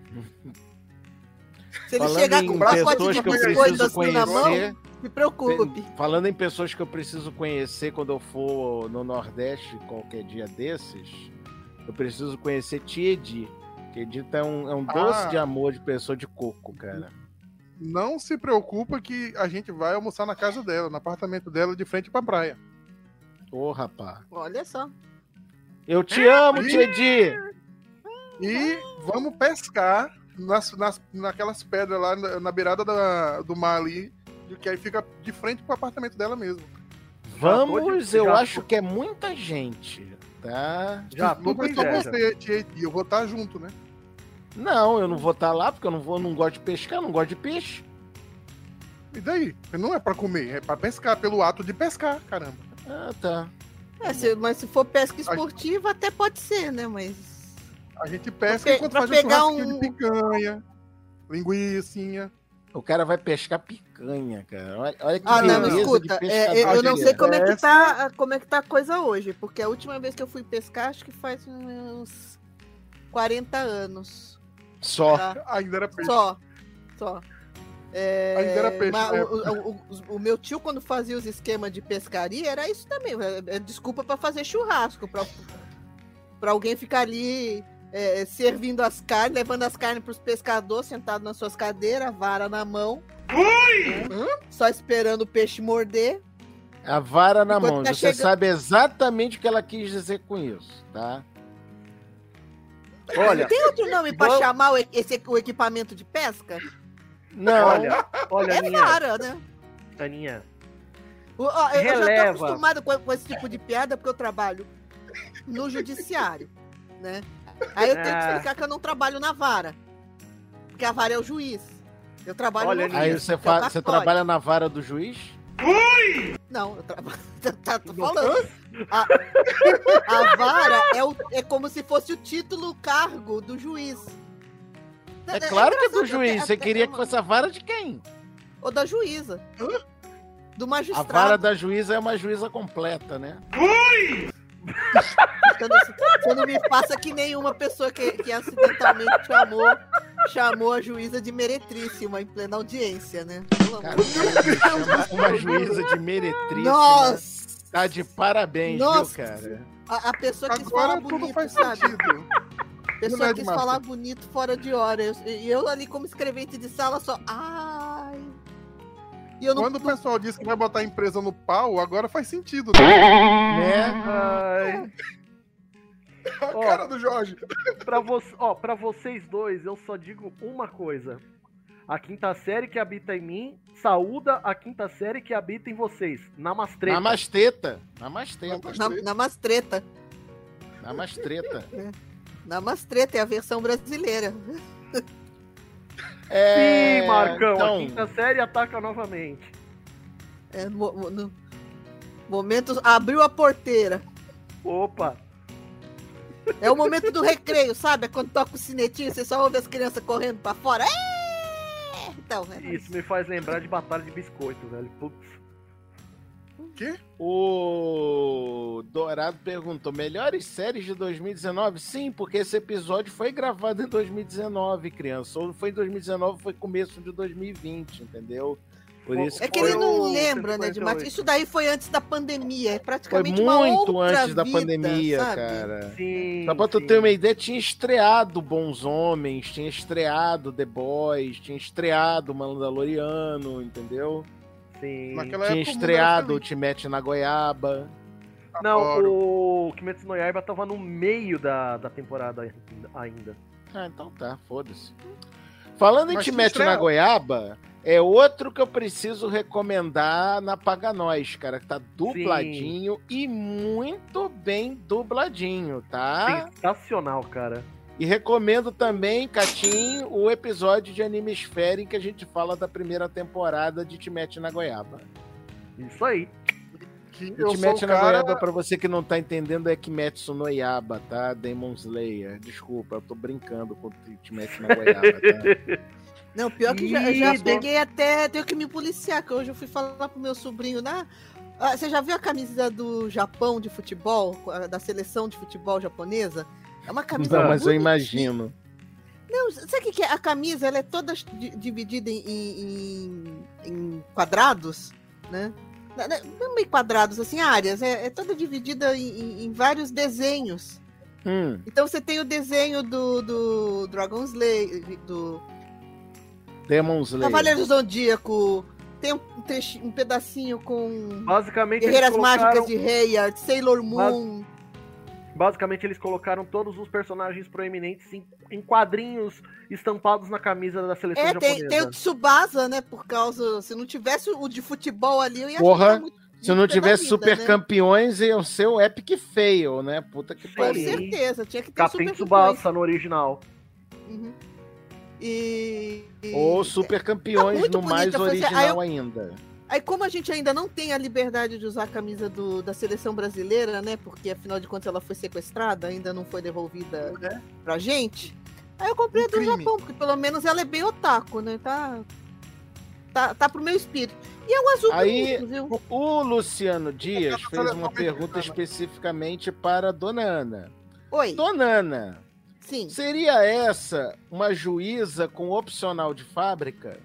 Se ele Falando chegar em com um pacote pessoas de que eu biscoito preciso assim na mão, conhecer, me preocupe. falando em pessoas que eu preciso conhecer quando eu for no Nordeste qualquer dia desses, eu preciso conhecer Tia Edi. Que Edita é um, é um doce Ah. de amor de pessoa de coco, cara. Não se preocupa que a gente vai almoçar na casa dela, no apartamento dela, de frente pra praia. Ô, rapá. Olha só. Eu te amo, Tia Edi! E vamos pescar nas, nas, naquelas pedras lá na, na beirada da- do mar ali, que aí fica de frente pro apartamento dela mesmo. Vamos, Já eu tô de- acho que é muita gente, tá? Já Não tô com vai só inveja. você, Tia Edi, eu vou estar junto, né? Não, eu não vou estar lá porque eu não vou, não gosto de pescar, não gosto de peixe. E daí? Não é pra comer, é pra pescar, pelo ato de pescar, caramba. Ah, tá. É, se- mas se for pesca esportiva, até pode ser, né? Mas. A gente pesca Pra pe- enquanto pra faz um pegar churrasquinho um- de picanha, linguiçinha. O cara vai pescar picanha, cara. Olha, olha que Ah, não, beleza escuta, de é, pescador. eu não sei gente como é, que pesca. tá, como é que tá a coisa hoje, porque a última vez que eu fui pescar, acho que faz uns quarenta anos. Só. Tá? Ainda era peixe. Só. Só. É, Ainda era peixe mas na o, o- o- o meu tio, quando fazia os esquemas de pescaria, era isso também. É, é desculpa para fazer churrasco, para alguém ficar ali é, servindo as carnes, levando as carnes para os pescadores, sentado nas suas cadeiras, vara na mão. Né? Só esperando o peixe morder. A vara na Enquanto mão. tá Você chegando- sabe exatamente o que ela quis dizer com isso, tá? Olha, Tem outro nome para Vamos- chamar o, e- esse, o equipamento de pesca? Não, olha, olha, É Aninha, vara, né? Aninha. O- ó, eu, eu já Releva. tô acostumada com, com esse tipo de piada porque eu trabalho no judiciário, né? Aí eu tenho que Ah. explicar que eu não trabalho na vara. Porque a vara é o juiz. Eu trabalho Olha, no aí juiz, você, que é o fa- você cartório. trabalha na vara do juiz? Não, eu trabalho. Tá, tô falando. A, a vara é, o- é como se fosse o título, o cargo do juiz. É claro que é do engraçado, juiz. até- Você até- queria que fosse a vara de quem? Ou da juíza. Do A magistrado. vara da juíza é uma juíza completa, né? Você não, você não me faça que nenhuma pessoa que, que acidentalmente chamou, chamou a juíza de meretríssima em plena audiência, né? Pelo Cara, amor o cara me chama uma juíza de meretríssima. Nossa! Tá de parabéns, Nossa. viu, cara? A, a pessoa quis falar Agora tudo bonito, faz sabe? sentido. A pessoa Não é quis de massa. falar bonito fora de hora. Eu- E eu, ali como escrevente de sala só. Ai! E eu não. Quando o pessoal diz que vai botar a empresa no pau, agora faz sentido. Né? Ai, A Ó. cara do Jorge. pra, vo ó, pra vocês dois, eu só digo uma coisa. A quinta série que habita em mim saúda a quinta série que habita em vocês. Namastreta. Namasteta. Namasteta. Na- Namastreta. Namastreta. Namastreta é a versão brasileira. É, Sim, Marcão, então, a quinta série ataca novamente. É, no, no, momentos, abriu a porteira. Opa! É o momento do recreio, sabe? É quando toca o sinetinho, você só ouve as crianças correndo pra fora. É! Então, é Isso me faz lembrar de Batalha de Biscoito, velho. Putz. Quê? O Dourado perguntou: melhores séries de dois mil e dezenove? Sim, porque esse episódio foi gravado em dois mil e dezenove, criança. Ou foi em dois mil e dezenove, foi começo de dois mil e vinte, entendeu? Por isso É que foi ele não o lembra, né, de cento e quarenta e Mate? oito. Isso daí foi antes da pandemia. É Foi praticamente uma muito outra antes da vida, pandemia, sabe? cara. Sim. Só pra tu sim. ter uma ideia, tinha estreado Bons Homens, tinha estreado The Boys, tinha estreado Mandaloriano, entendeu? Sim. Naquela Tinha época, o mundo estreado era o Ultimate na Goiaba. Não, Adoro. o Kimetsu no Yaiba tava no meio da, da temporada ainda. Ah, então tá, foda-se. Falando em Mas tinha Ultimate estreado. na Goiaba, é outro que eu preciso recomendar na Paga Nós, cara, que tá dubladinho e muito bem dubladinho, tá? Sensacional, cara. E recomendo também, Catim, o episódio de Animesfera em que a gente fala da primeira temporada de Ultimate na Goiaba. Isso aí. Que eu sou Ultimate o na cara... Goiaba, pra você que não tá entendendo, é Kimetsu no Yaiba, tá? Demon Slayer. Desculpa, eu tô brincando com o Ultimate na Goiaba, tá? Não, pior que já, já Isso. peguei até, tenho que me policiar, que hoje eu fui falar pro meu sobrinho, né? Ah, você já viu a camisa do Japão de futebol, a- da seleção de futebol japonesa? É uma camisa Não, mas eu bonitinha. imagino. Não, sabe o que, que é? A camisa, ela é toda di- dividida em, em- em quadrados, né? Não, não- não meio quadrados, assim, áreas. É, é toda dividida em, em- em vários desenhos. Hum, Então você tem o desenho do, do Dragon Slayer, do Demon Slayer. Cavaleiro do Zodíaco, tem um, trechi- um pedacinho com Basicamente Guerreiras eles colocaram, Mágicas de Heia, Sailor Moon. basicamente eles colocaram todos os personagens proeminentes em, em quadrinhos estampados na camisa da seleção É, tem, japonesa. tem o Tsubasa, né? Por causa. Se não tivesse o de futebol ali, eu ia Porra, achar muito, Se não muito pé da tivesse vida, super né? campeões, ia ser o Epic Fail, né? Puta que Com pariu. certeza, tinha que ter Capim super Tsubasa no original. Uhum. E, e- Ou super campeões Tá muito no mais bonita, foi assim, original aí ainda. Aí, como a gente ainda não tem a liberdade de usar a camisa do, da seleção brasileira, né? Porque afinal de contas ela foi sequestrada, ainda não foi devolvida É. pra gente. Aí eu comprei a Um do crime. Japão, porque pelo menos ela é bem otaku, né? Tá, tá, tá pro meu espírito. E é um azul Aí- bonito, viu? O Luciano Dias Essa fez uma seleção pergunta mexicana. especificamente para a Dona Ana. Oi, Dona Ana, sim. seria essa uma juíza com opcional de fábrica?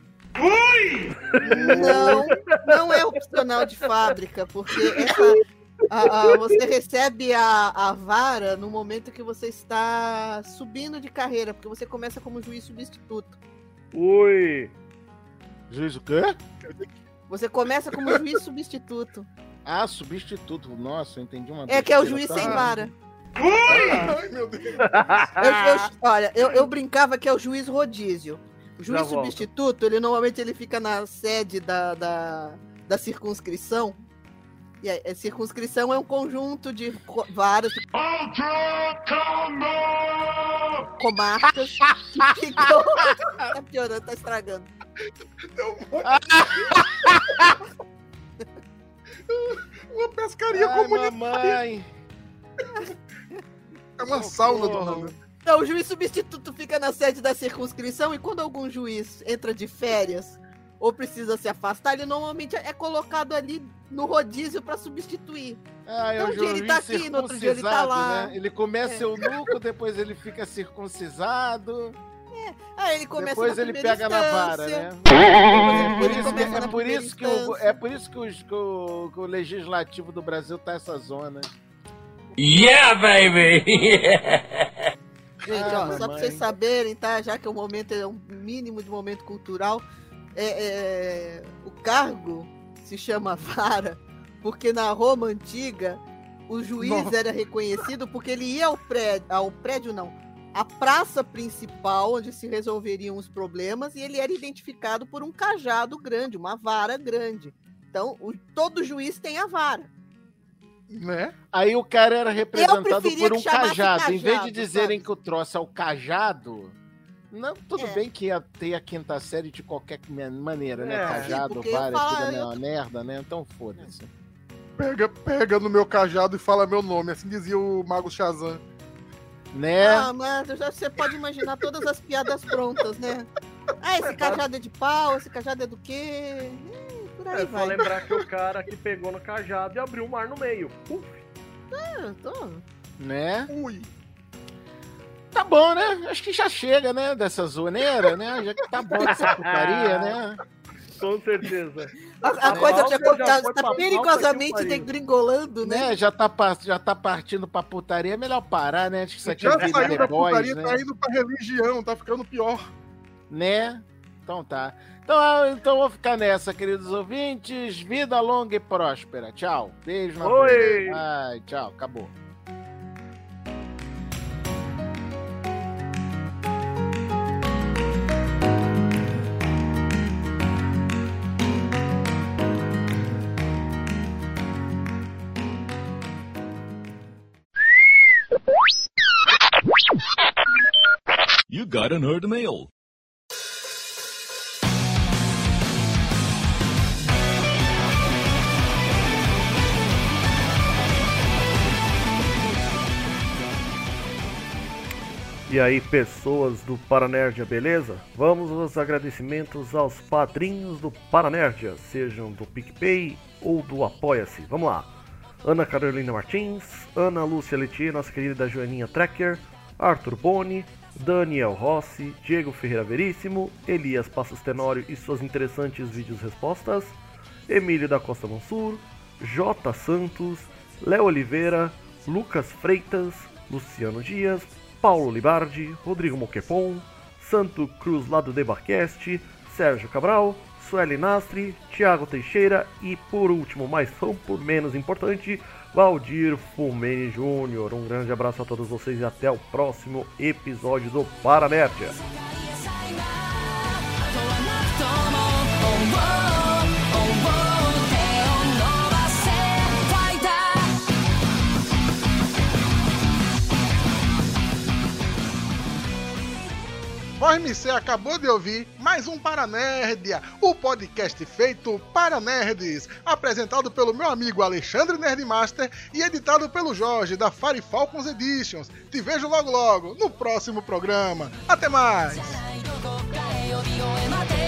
Não, não é opcional de fábrica, porque essa, a- a- você recebe a, a vara no momento que você está subindo de carreira, porque você começa como juiz substituto. Ui! Juiz o quê? Você começa como juiz substituto. Ah, substituto. Nossa, eu entendi uma É que é o besteira, juiz tá? sem vara. Ai, meu Deus. Eu- eu- olha, eu, eu brincava que é o juiz rodízio. O juiz Já volto. substituto, ele normalmente ele fica na sede da, da, da circunscrição. E a, a circunscrição é um conjunto de co- várias comarcas que ficam. Tá piorando, tá estragando. Uma pescaria Ai, comunitária. mamãe. É uma sauna, Socorro. dona Ana. Então, o juiz substituto fica na sede da circunscrição e quando algum juiz entra de férias ou precisa se afastar, ele normalmente é colocado ali no rodízio para substituir. Ah, é Então, o um dia ele juiz tá aqui, no outro dia ele tá circuncisado, lá. né? Ele começa É. eunuco, depois ele fica circuncisado, Aí ele começa depois na ele primeira pega na vara, instância, né? depois Por ele isso que, começa é, na por primeira isso que o, instância. é por isso que, os- que o, que o legislativo do Brasil tá essa zona. Yeah, baby! Gente, Ah, ó, só pra mamãe. vocês saberem, tá? Já que o momento é um mínimo de momento cultural, é, é, o cargo se chama vara, porque na Roma antiga o juiz Nossa. era reconhecido porque ele ia ao prédio, ao prédio não, a praça principal onde se resolveriam os problemas, e ele era identificado por um cajado grande, uma vara grande. Então, o, todo juiz tem a vara. Né? Aí o cara era representado por um cajado. cajado. Em vez de dizerem sabe? que o troço é o cajado, não, tudo É. bem que ia ter a quinta série de qualquer maneira, né? É, Cajado, porque vara, eu falo- tudo é eu- uma merda, né? Então foda-se. Pega, pega no meu cajado e fala meu nome, assim dizia o Mago Shazam. Né? Ah, mas já- você pode imaginar todas as piadas prontas, né? Ah, esse cajado é de pau, esse cajado é do quê? Hum, por aí É só vai. lembrar que o cara que pegou no cajado e abriu o mar no meio. Puf. Ah, tô... Né? Ui. Tá bom, né? Acho que já chega, né? Dessa zoneira, né? Já que tá bom essa putaria, né? Com certeza. A, a A coisa pauta já já está foi pra perigosamente pauta que pariu. degringolando, né? né? Já, tá, pa- já tá partindo pra putaria, é melhor parar, né? Acho que isso aqui Já é vida saiu The da Boys, putaria, né? tá indo pra religião, tá ficando pior. Né? Então tá. Então, ah, então vou ficar nessa, queridos ouvintes. Vida longa e próspera. Tchau. Beijo na Oi. boca. Ai, tchau. Acabou. You got an herd mail. E aí, pessoas do Paranerdia, beleza? Vamos aos agradecimentos aos padrinhos do Paranerdia, sejam do PicPay ou do Apoia-se. Vamos lá. Ana Carolina Martins, Ana Lúcia Letier, nossa querida Joaninha Trecker, Arthur Boni, Daniel Rossi, Diego Ferreira Veríssimo, Elias Passos Tenório e suas interessantes vídeos-respostas, Emílio da Costa Mansur, J. Santos, Léo Oliveira, Lucas Freitas, Luciano Dias, Paulo Libardi, Rodrigo Moquepon, Santo Cruz lá do Debarcast, Sérgio Cabral, Sueli Nastri, Thiago Teixeira e, por último, mas não por menos importante, Valdir Fumene Júnior. Um grande abraço a todos vocês e até o próximo episódio do Paranerdia. O M C acabou de ouvir mais um Paranerdia, o podcast feito para nerds, apresentado pelo meu amigo Alexandre Nerdmaster e editado pelo Jorge da Fire Falcons Editions. Te vejo logo logo no próximo programa. Até mais!